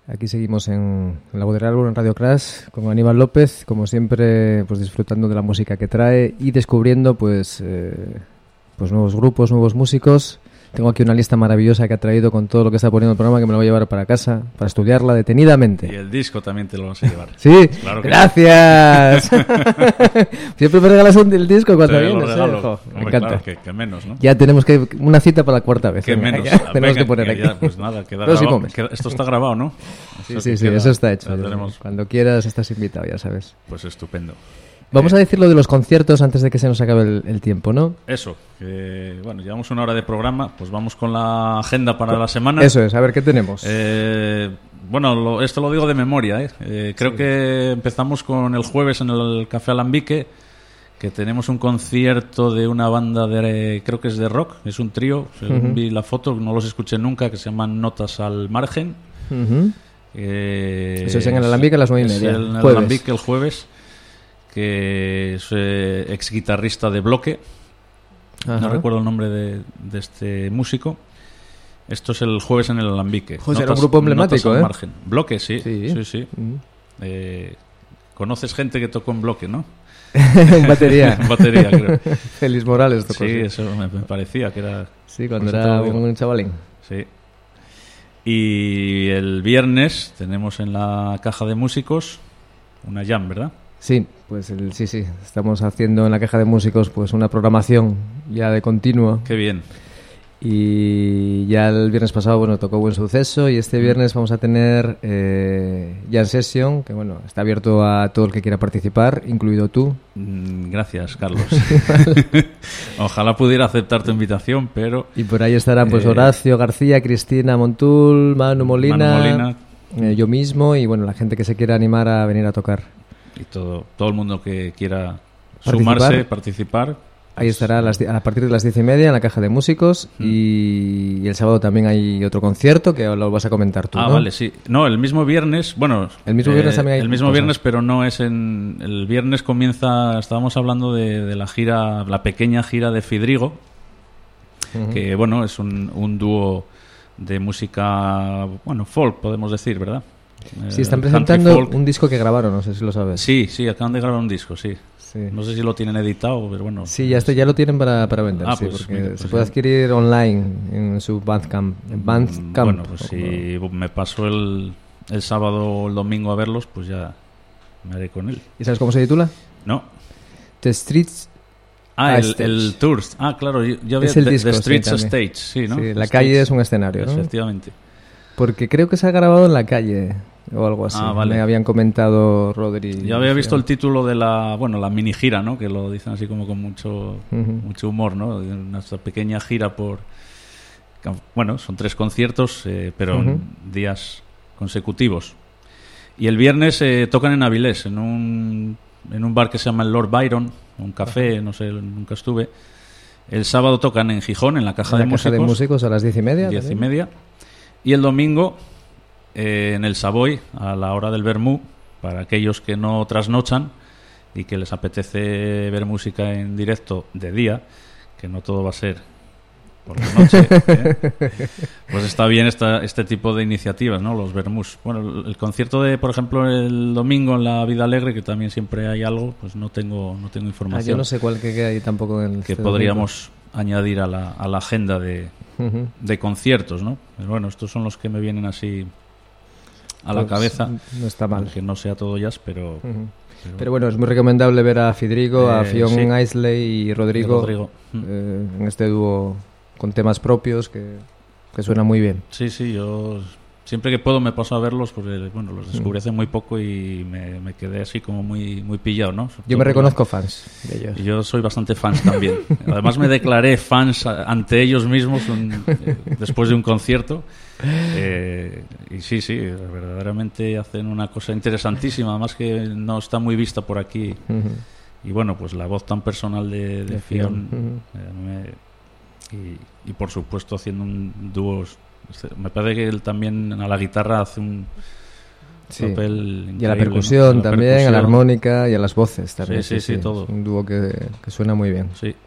Aquí seguimos en La Voz del Árbol, en Radio Crash, con Aníbal López, como siempre, pues disfrutando de la música que trae y descubriendo pues, eh, pues nuevos grupos, nuevos músicos. Tengo aquí una lista maravillosa que ha traído con todo lo que está poniendo el programa, que me lo voy a llevar para casa, para estudiarla detenidamente. Y el disco también te lo vas a llevar. Sí, claro que gracias. Siempre me regalas un, el disco cuando te vienes. lo regalo. ¿eh? Jo, Hombre, me encanta. Claro, que, que menos, ¿no? Ya tenemos que una cita para la cuarta vez. Que Venga, menos. ya, tenemos Venga, que poner que aquí. ya, pues nada, queda Próximo grabado. mes. Queda, esto está grabado, ¿no? Sí, Eso sí, que sí, queda, eso está hecho. ya tenemos. Cuando quieras estás invitado, ya sabes. Pues estupendo. Vamos eh, a decir lo de los conciertos antes de que se nos acabe el, el tiempo, ¿no? Eso, que bueno, llevamos una hora de programa, pues vamos con la agenda para la semana. Eso es, a ver qué tenemos. Eh, bueno, lo, esto lo digo de memoria, ¿eh? Eh, creo Sí. que empezamos con el jueves en el Café Alambique, que tenemos un concierto de una banda de, creo que es de rock, es un trío, según Ujú. vi la foto, no los escuché nunca, que se llaman Notas al Margen. Ujú. Eh, Eso es en el Alambique a las nueve y es media, el- En el jueves. Alambique el jueves, que es eh, ex guitarrista de Bloque. Ajá. No recuerdo el nombre de, de este músico. Esto es el jueves en el Alambique. Joder, era un grupo emblemático, Notas al ¿eh? Margen. Bloque, sí. Sí. Sí, sí. Mm. Eh, conoces gente que tocó en Bloque, ¿no? En batería. En batería, creo. Félix Morales tocó. Sí, Sí, eso me, me parecía que era... Sí, cuando Por eso era te lo digo. un chavalín. Sí. Y el viernes tenemos en la Caja de Músicos una jam, ¿verdad? Sí, pues el, sí, sí. Estamos haciendo en la Caja de Músicos pues una programación ya de continuo. Qué bien. Y ya el viernes pasado, bueno, tocó Buen Suceso y este viernes vamos a tener eh, Jam Session, que bueno, está abierto a todo el que quiera participar, incluido tú. Mm, Gracias, Carlos. Ojalá pudiera aceptar tu invitación, pero... Y por ahí estarán pues Eh, Horacio García, Cristina Montul, Manu Molina, Manu Molina. eh, yo mismo y bueno, la gente que se quiera animar a venir a tocar. Y todo, todo el mundo que quiera Participar. sumarse, participar. Ahí estará a, las di- a partir de las diez y media en la Caja de Músicos Mm. y, y el sábado también hay otro concierto que lo vas a comentar tú, Ah, ¿no? vale, sí. No, el mismo viernes, bueno... El mismo viernes también hay El mismo cosas. viernes, pero no es en... El viernes comienza, estábamos hablando de, de la gira, la pequeña gira de Fidrigo, Ujú. que bueno, es un, un dúo de música, bueno, folk, podemos decir, ¿verdad? Sí, están Eh, country presentando folk. un disco que grabaron, no sé si lo sabes. Sí, sí, acaban de grabar un disco, sí. Sí. No sé si lo tienen editado, pero bueno. Sí, ya, este, ya lo tienen para, para vender, Ah, sí, pues, porque mira, pues se puede ya. adquirir online en su Bandcamp. En Bandcamp. Bueno, pues si me paso el, el sábado o el domingo a verlos, pues ya me haré con él. ¿Y sabes cómo se titula? ¿No? The Streets. Ah, Ah, el, Stage. el Tours. Ah, claro, yo, yo había Es el The- disco, The sí, Streets también. Stage, sí, ¿no? Sí, la Stage. calle es un escenario, ¿no? Efectivamente. Porque creo que se ha grabado en la calle o algo así. Ah, vale. Me habían comentado Rodri. Yo había visto el título de la, bueno, la mini gira, ¿no? Que lo dicen así como con mucho, Ujú. mucho humor, ¿no? Nuestra pequeña gira por, bueno, son tres conciertos, eh, pero Ujú. en días consecutivos. Y el viernes eh, tocan en Avilés, en un, en un bar que se llama el Lord Byron, un café, no sé, nunca estuve. El sábado tocan en Gijón, en la Caja, En de, la Caja músicos, de Músicos a las diez y media. diez y también. media. Y el domingo eh, en el Savoy, a la hora del vermú, para aquellos que no trasnochan y que les apetece ver música en directo de día, que no todo va a ser por la noche, ¿eh? Pues está bien esta, este tipo de iniciativas, ¿no? Los vermús. Bueno, el, el concierto de, por ejemplo, el domingo en la Vida Alegre, que también siempre hay algo, pues no tengo, no tengo Ah, información yo no sé cuál que queda ahí tampoco en el que este podríamos añadir a la, a la agenda de, domingo. Ujú. de conciertos, ¿no? Pero bueno, estos son los que me vienen así a la Pues, cabeza. No está mal. Que no sea todo jazz, pero... Ujú. pero- Pero bueno, es muy recomendable ver a Fidrigo, a Eh, Fion sí. Isley y Rodrigo, Rodrigo. Mm. eh, en este dúo con temas propios que, que suena muy bien. Sí, sí, yo siempre que puedo me paso a verlos porque, bueno, los descubrí Mm. hace muy poco y me, me quedé así como muy, muy pillado, ¿no? Sobre Yo todo me por- reconozco fans de ellos. Y yo soy bastante fans también. Además me declaré fans a- ante ellos mismos un- eh, después de un concierto. Eh, y sí, sí, verdaderamente hacen una cosa interesantísima, además que no está muy vista por aquí. Ujú. Y bueno, pues la voz tan personal de, de De Fionn, Fionn, eh, me- y, y por supuesto haciendo un dúo. Me parece que él también a la guitarra hace un Sí. papel Y a la increíble, ¿no? percusión A la también, a la percusión. armónica y a las voces también. Sí, sí, sí, todo. Es un dúo que, que suena muy bien. Sí.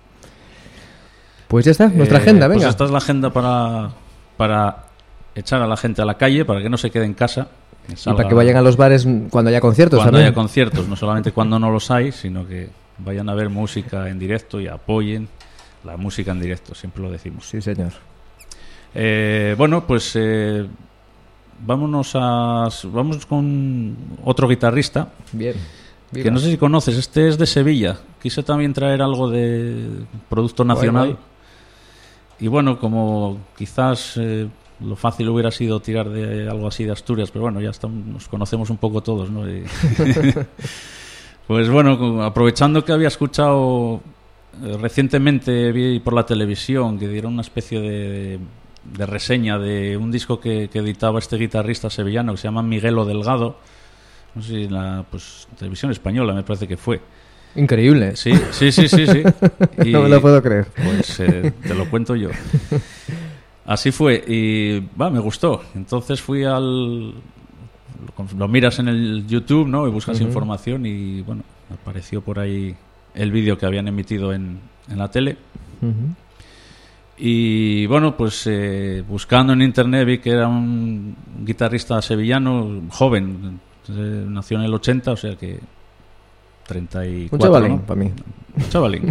Pues ya está, nuestra Eh, agenda, pues venga. esta es la agenda para, para echar a la gente a la calle, para que no se quede en casa. Y para que vayan a los bares cuando haya conciertos cuando también. haya conciertos, no solamente cuando no los hay, sino que vayan a ver música en directo y apoyen la música en directo, siempre lo decimos. Sí, señor. Eh, bueno, pues eh, vámonos a vamos con otro guitarrista. Bien. Viva. Que no sé si conoces, este es de Sevilla. Quise también traer algo de producto nacional. Guay, guay. Y bueno, como quizás eh, lo fácil hubiera sido tirar de algo así de Asturias, pero bueno, ya estamos, nos conocemos un poco todos, ¿no? Y pues bueno, aprovechando que había escuchado eh, recientemente, vi por la televisión que dieron una especie de, de reseña de un disco que, que editaba este guitarrista sevillano que se llama Miguelo Delgado. No sé si en la pues, televisión española me parece que fue. Increíble. Sí, sí, sí, sí, sí. Y, no me lo puedo creer. Pues eh, te lo cuento yo. Así fue y va, me gustó. Entonces fui al... Lo miras en el YouTube, ¿no? Y buscas uh-huh. información y, bueno, apareció por ahí el vídeo que habían emitido en, en la tele. Uh-huh. Y, bueno, pues eh, buscando en internet vi que era un guitarrista sevillano, joven, eh, nació en el ochenta, o sea que treinta y cuatro, un chavalín, ¿no? para mí. Un chavalín.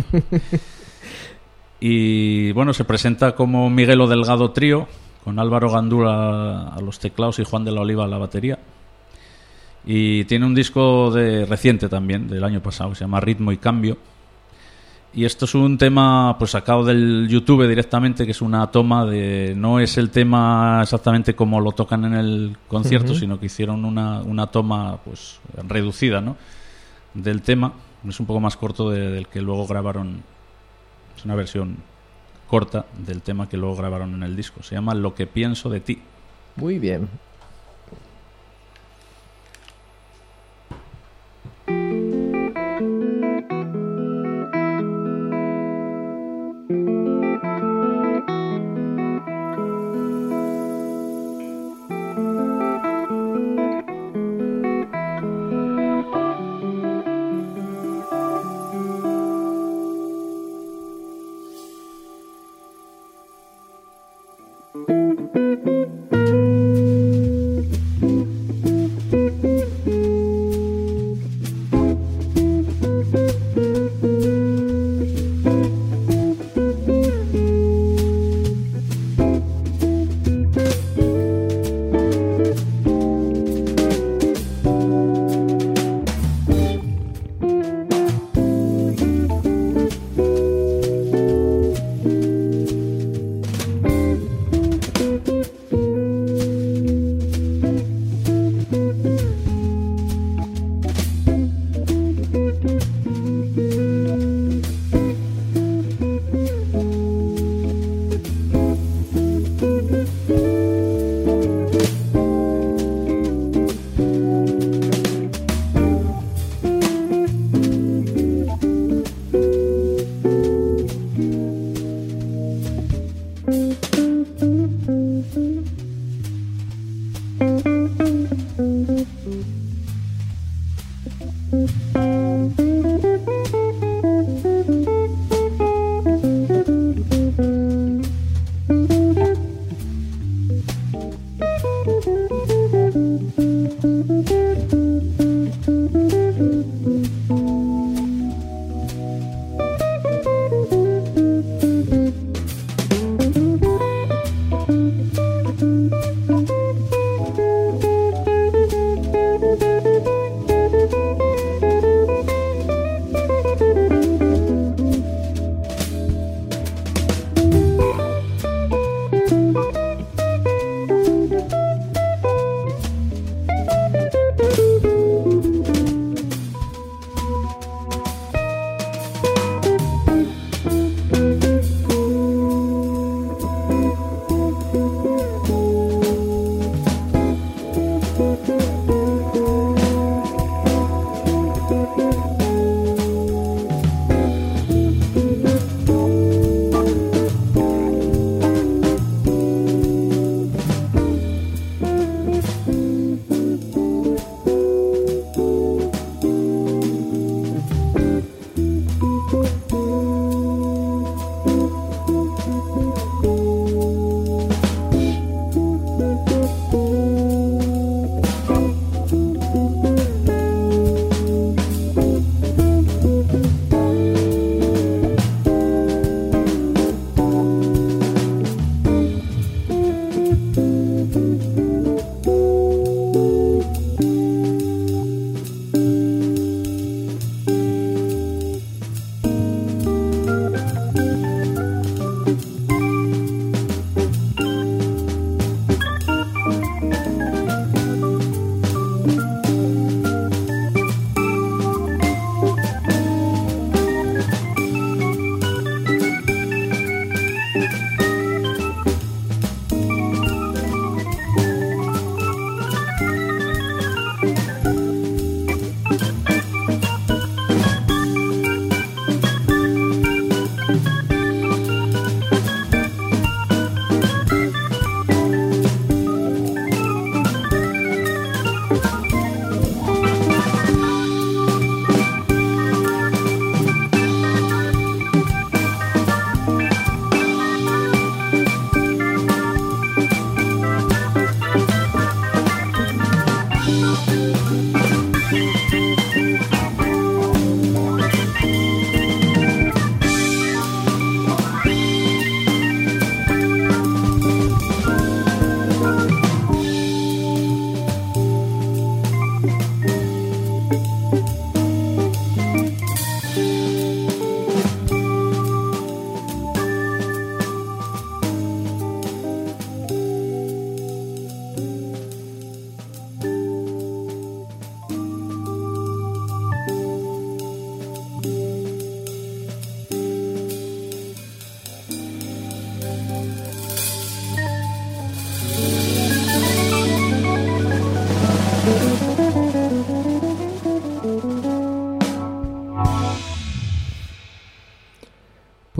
Y bueno, se presenta como Miguelo Delgado Trío, con Álvaro Gandula a los teclados y Juan de la Oliva a la batería. Y tiene un disco de reciente también, del año pasado, que se llama Ritmo y Cambio. Y esto es un tema pues sacado del YouTube directamente, que es una toma de... No es el tema exactamente como lo tocan en el concierto, uh-huh. sino que hicieron una, una toma pues reducida, ¿no?, del tema. Es un poco más corto de, del que luego grabaron. Es una versión corta del tema que luego grabaron en el disco. Se llama Lo que pienso de ti. Muy bien.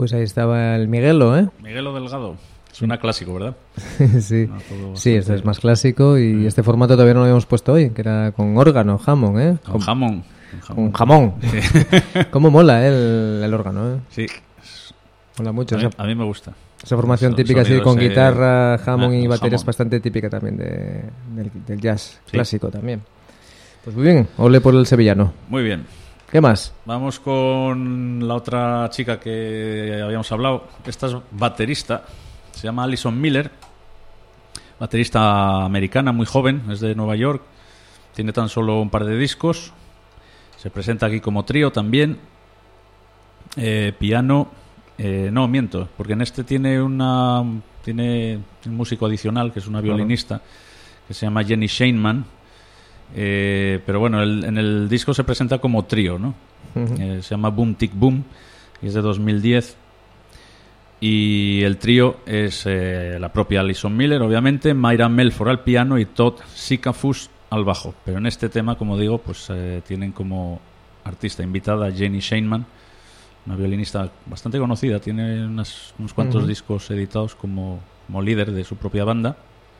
Pues ahí estaba el Miguelo, ¿eh? Miguelo Delgado. Suena clásico, ¿verdad? Sí, no, sí, este es más clásico y este formato todavía no lo habíamos puesto hoy, que era con órgano, jamón, ¿eh? Con jamón. Con jamón. Sí. Cómo mola, ¿eh? el, el órgano, ¿eh? Sí. Mola mucho. A mí, esa, a mí me gusta. Esa formación Los típica así con eh, guitarra, jamón ah, y batería es jamón. bastante típica también de, del, del jazz Sí. clásico también. Pues muy bien, ole por el sevillano. Muy bien. ¿Qué más? Vamos con la otra chica que habíamos hablado. Esta es baterista. Se llama Alison Miller. Baterista americana, muy joven. Es de Nueva York. Tiene tan solo un par de discos. Se presenta aquí como trío también. Eh, piano. Eh, no, miento. Porque en este tiene una tiene un músico adicional, que es una violinista, que se llama Jenny Shainman. Eh, pero bueno, el, en el disco se presenta como trío, ¿no? Uh-huh. Eh, se llama Boom Tick Boom y es de dos mil diez. Y el trío es eh, la propia Alison Miller, obviamente, Mayra Melford al piano y Todd Sikafus al bajo. Pero en este tema, como digo, pues eh, tienen como artista invitada a Jenny Shainman, una violinista bastante conocida. Tiene unas, unos cuantos uh-huh. discos editados como, como líder de su propia banda.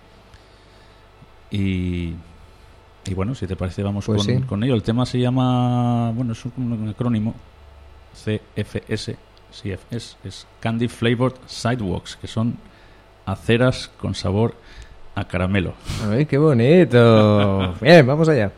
Y... Y bueno, si te parece, vamos pues con, sí. con ello. El tema se llama, bueno, es un, un acrónimo, C F S, C F S, es Candy Flavored Sidewalks, que son aceras con sabor a caramelo. ¡Ay, qué bonito! Bien, vamos allá.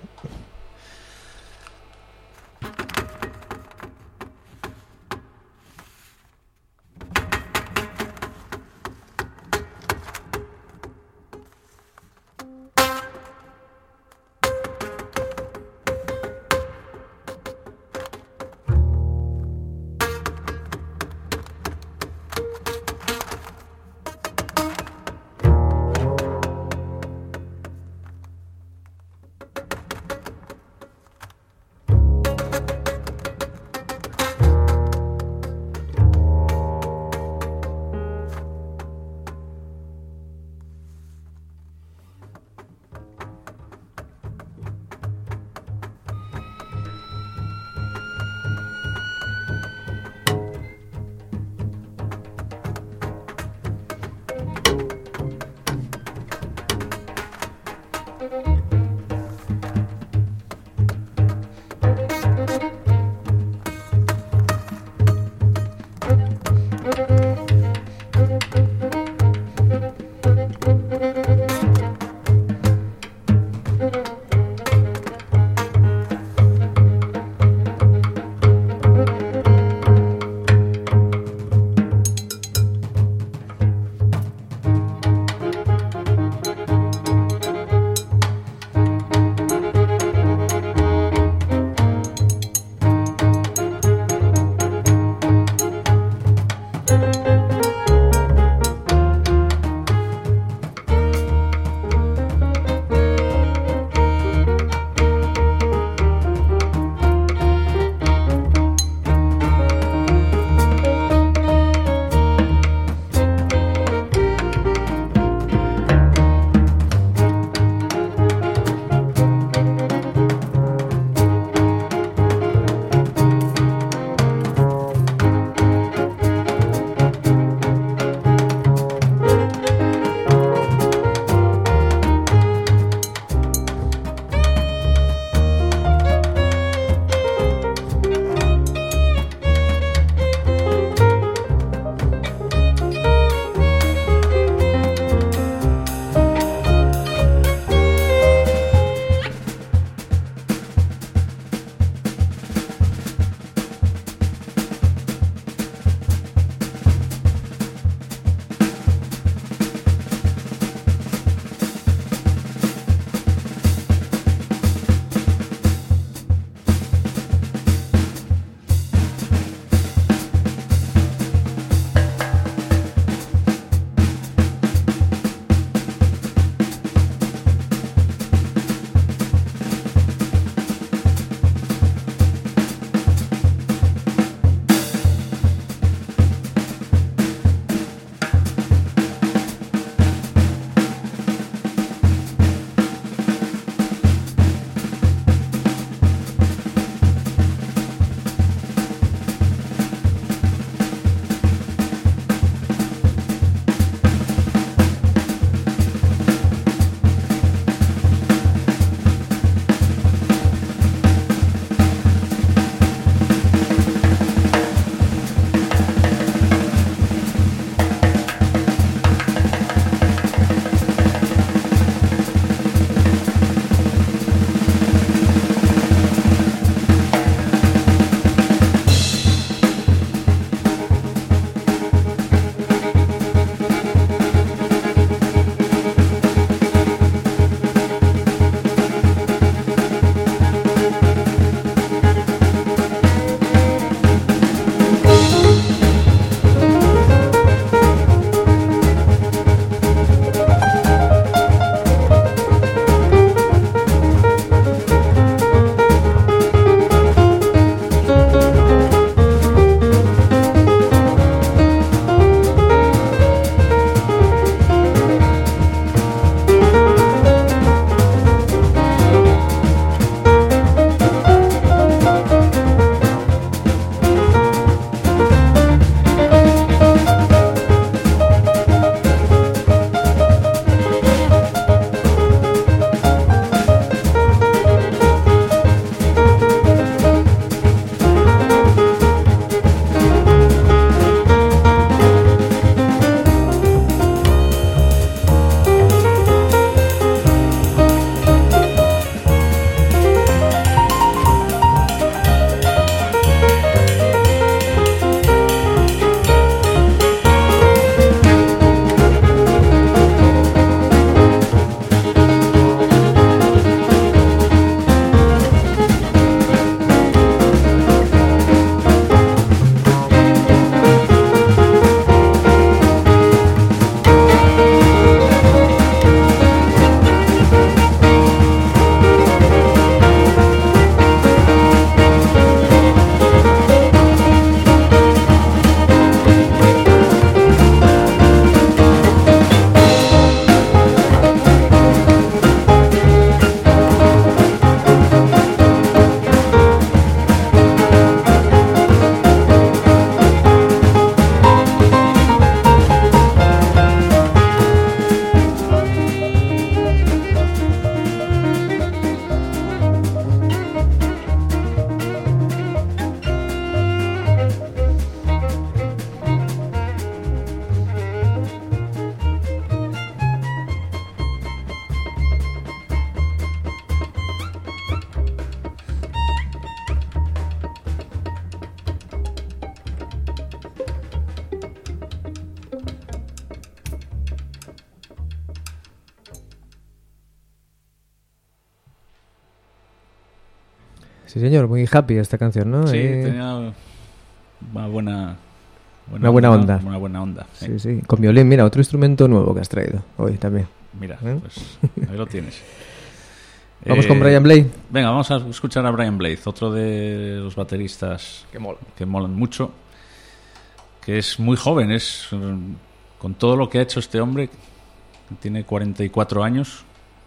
Sí, señor, muy happy esta canción, ¿no? Sí, eh... tenía una buena... Buena, una buena onda. Una buena onda. Sí. sí, sí. Con violín, mira, otro instrumento nuevo que has traído hoy también. Mira, ¿Eh? pues ahí lo tienes. Vamos eh, con Brian Blade. Venga, vamos a escuchar a Brian Blade, otro de los bateristas que molan, que molan mucho, que es muy joven, es con todo lo que ha hecho este hombre, tiene cuarenta y cuatro años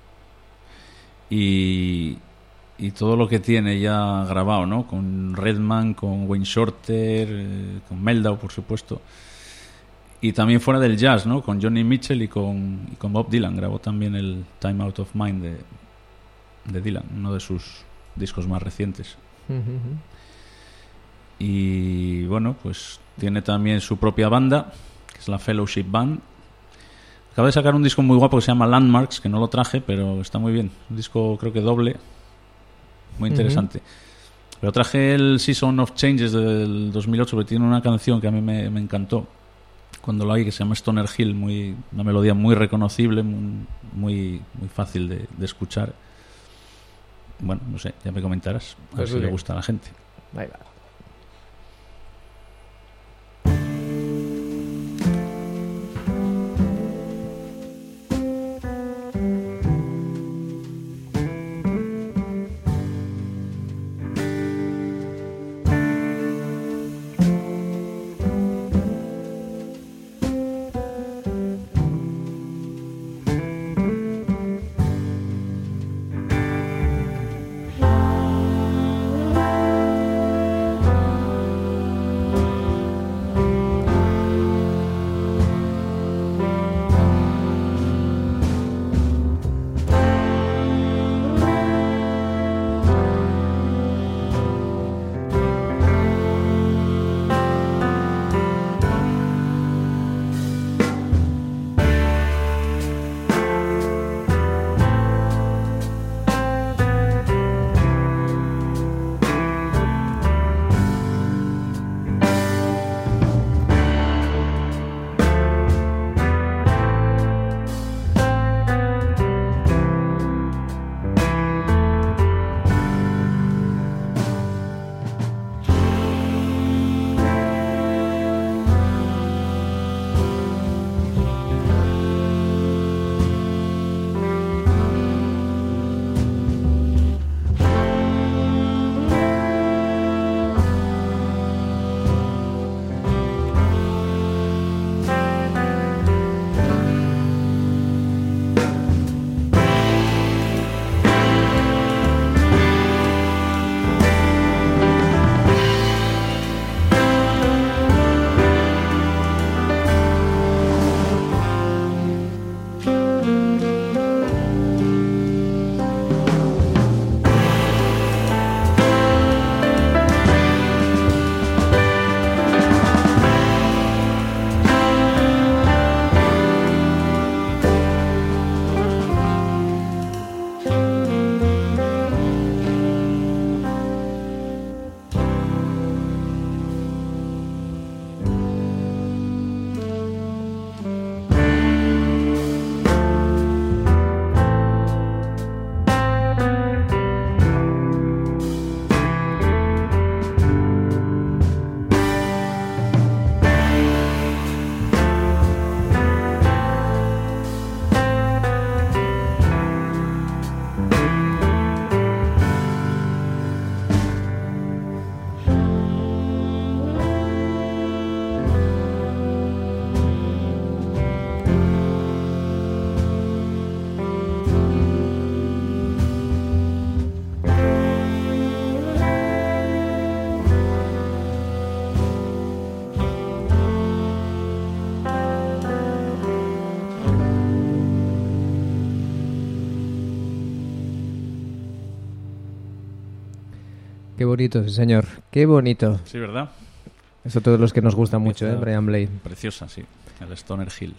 y, y todo lo que tiene ya grabado, ¿no? Con Redman, con Wayne Shorter, eh, con Meldau, por supuesto. Y también fuera del jazz, ¿no? Con Johnny Mitchell y con, y con Bob Dylan. Grabó también el Time Out of Mind de, de Dylan, uno de sus discos más recientes. Uh-huh. Y bueno, pues tiene también su propia banda, que es la Fellowship Band. Acaba de sacar un disco muy guapo que se llama Landmarks, que no lo traje, pero está muy bien. Un disco creo que doble, muy interesante. Uh-huh. Pero traje el Season of Changes del dos mil ocho, que tiene una canción que a mí me, me encantó cuando lo oí, que se llama Stoner Hill, muy, una melodía muy reconocible, muy, muy, muy fácil de, de escuchar. Bueno, no sé, ya me comentarás, a ver si le gusta a la gente. Ahí va. Qué bonito, sí, señor. Qué bonito. Sí, ¿verdad? Es otro de los que nos gusta mucho, ¿eh? Brian Blade. Preciosa, sí. El Stoner Hill.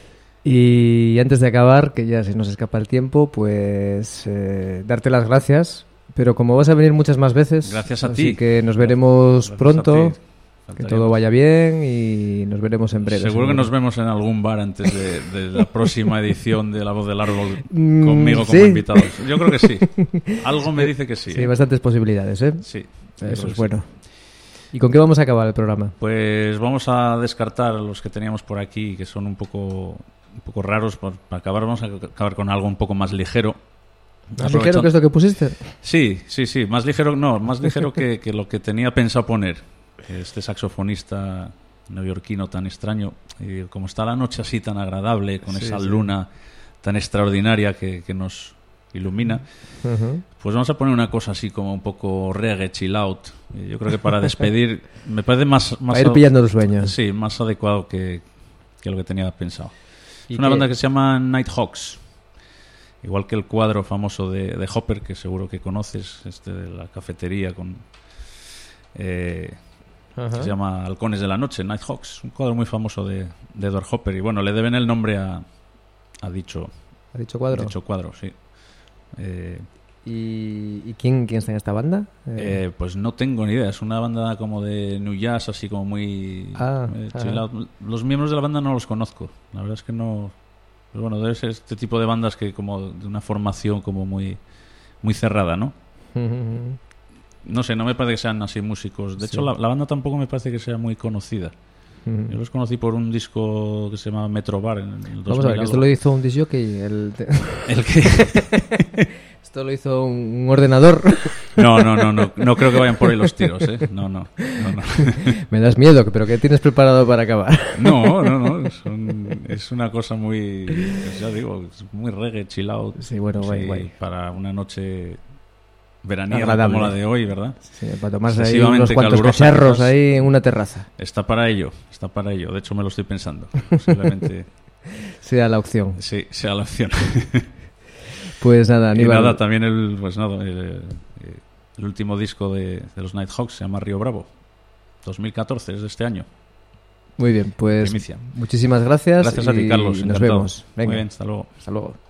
Y antes de acabar, que ya se nos escapa el tiempo, pues eh, darte las gracias. Pero como vas a venir muchas más veces, gracias a así ti. que nos veremos gracias pronto. Que todo vaya bien y nos veremos en breve. Seguro, seguro que nos vemos en algún bar antes de, de la próxima edición de La Voz del Árbol conmigo como ¿Sí? invitados. Yo creo que sí. Algo me dice que sí. Sí, ¿eh? bastantes posibilidades, ¿eh? Sí. Eso es sí. bueno. ¿Y con qué vamos a acabar el programa? Pues vamos a descartar los que teníamos por aquí, que son un poco, un poco raros. Para acabar, vamos a acabar con algo un poco más ligero. ¿Más ligero que esto que pusiste? Sí, sí, sí. Más ligero, no, más ligero que, que lo que tenía pensado poner. Este saxofonista neoyorquino tan extraño. Y como está la noche así tan agradable, con sí, esa sí. luna tan extraordinaria que, que nos ilumina, uh-huh. pues vamos a poner una cosa así como un poco reggae, chill out. Y yo creo que para despedir me parece más... más para ir pillando los sueños. Sí, más adecuado que, que lo que tenía pensado. Es una qué? banda que se llama Nighthawks. Igual que el cuadro famoso de, de Hopper, que seguro que conoces, este de la cafetería con... Eh, uh-huh. que se llama Halcones de la Noche, Nighthawks, un cuadro muy famoso de, de Edward Hopper. Y bueno, le deben el nombre a, a dicho... ¿A dicho cuadro? A dicho cuadro, sí. Eh, ¿Y, ¿Y quién, quién está en esta banda? Eh, eh, pues no tengo ni idea. Es una banda como de new jazz, así como muy ah, eh, chill out. Los miembros de la banda no los conozco. La verdad es que no... Pero bueno, debe ser este tipo de bandas que como de una formación como muy, muy cerrada, ¿no? Uh-huh. No sé, no me parece que sean así músicos. De sí. hecho, la, la banda tampoco me parece que sea muy conocida. Uh-huh. Yo los conocí por un disco que se llama Metro Bar en, en el dos mil. Vamos a ver, que esto lo hizo un disc jockey. El, ¿El qué? Esto lo hizo un ordenador. No, no, no, no, no creo que vayan por ahí los tiros, ¿eh? No, no, no, no. Me das miedo, pero ¿qué tienes preparado para acabar? No, no, no, es, un, es una cosa muy, pues ya digo, es muy reggae, chill out. Sí, bueno, guay, sí, guay. Para una noche veraniega agradable, como la de hoy, ¿verdad? Sí, para tomarse ahí unos cuantos cacharros quizás, ahí en una terraza. Está para ello, está para ello. De hecho, me lo estoy pensando. Posiblemente sea la opción. Sí, sea la opción. Pues nada, Aníbal. Y nada, también el, pues nada, el, el último disco de, de los Nighthawks se llama Río Bravo. dos mil catorce, es de este año. Muy bien, pues Primicia. Muchísimas gracias. Gracias a ti, Carlos. Y nos vemos. Venga. Muy bien, hasta luego. Hasta luego.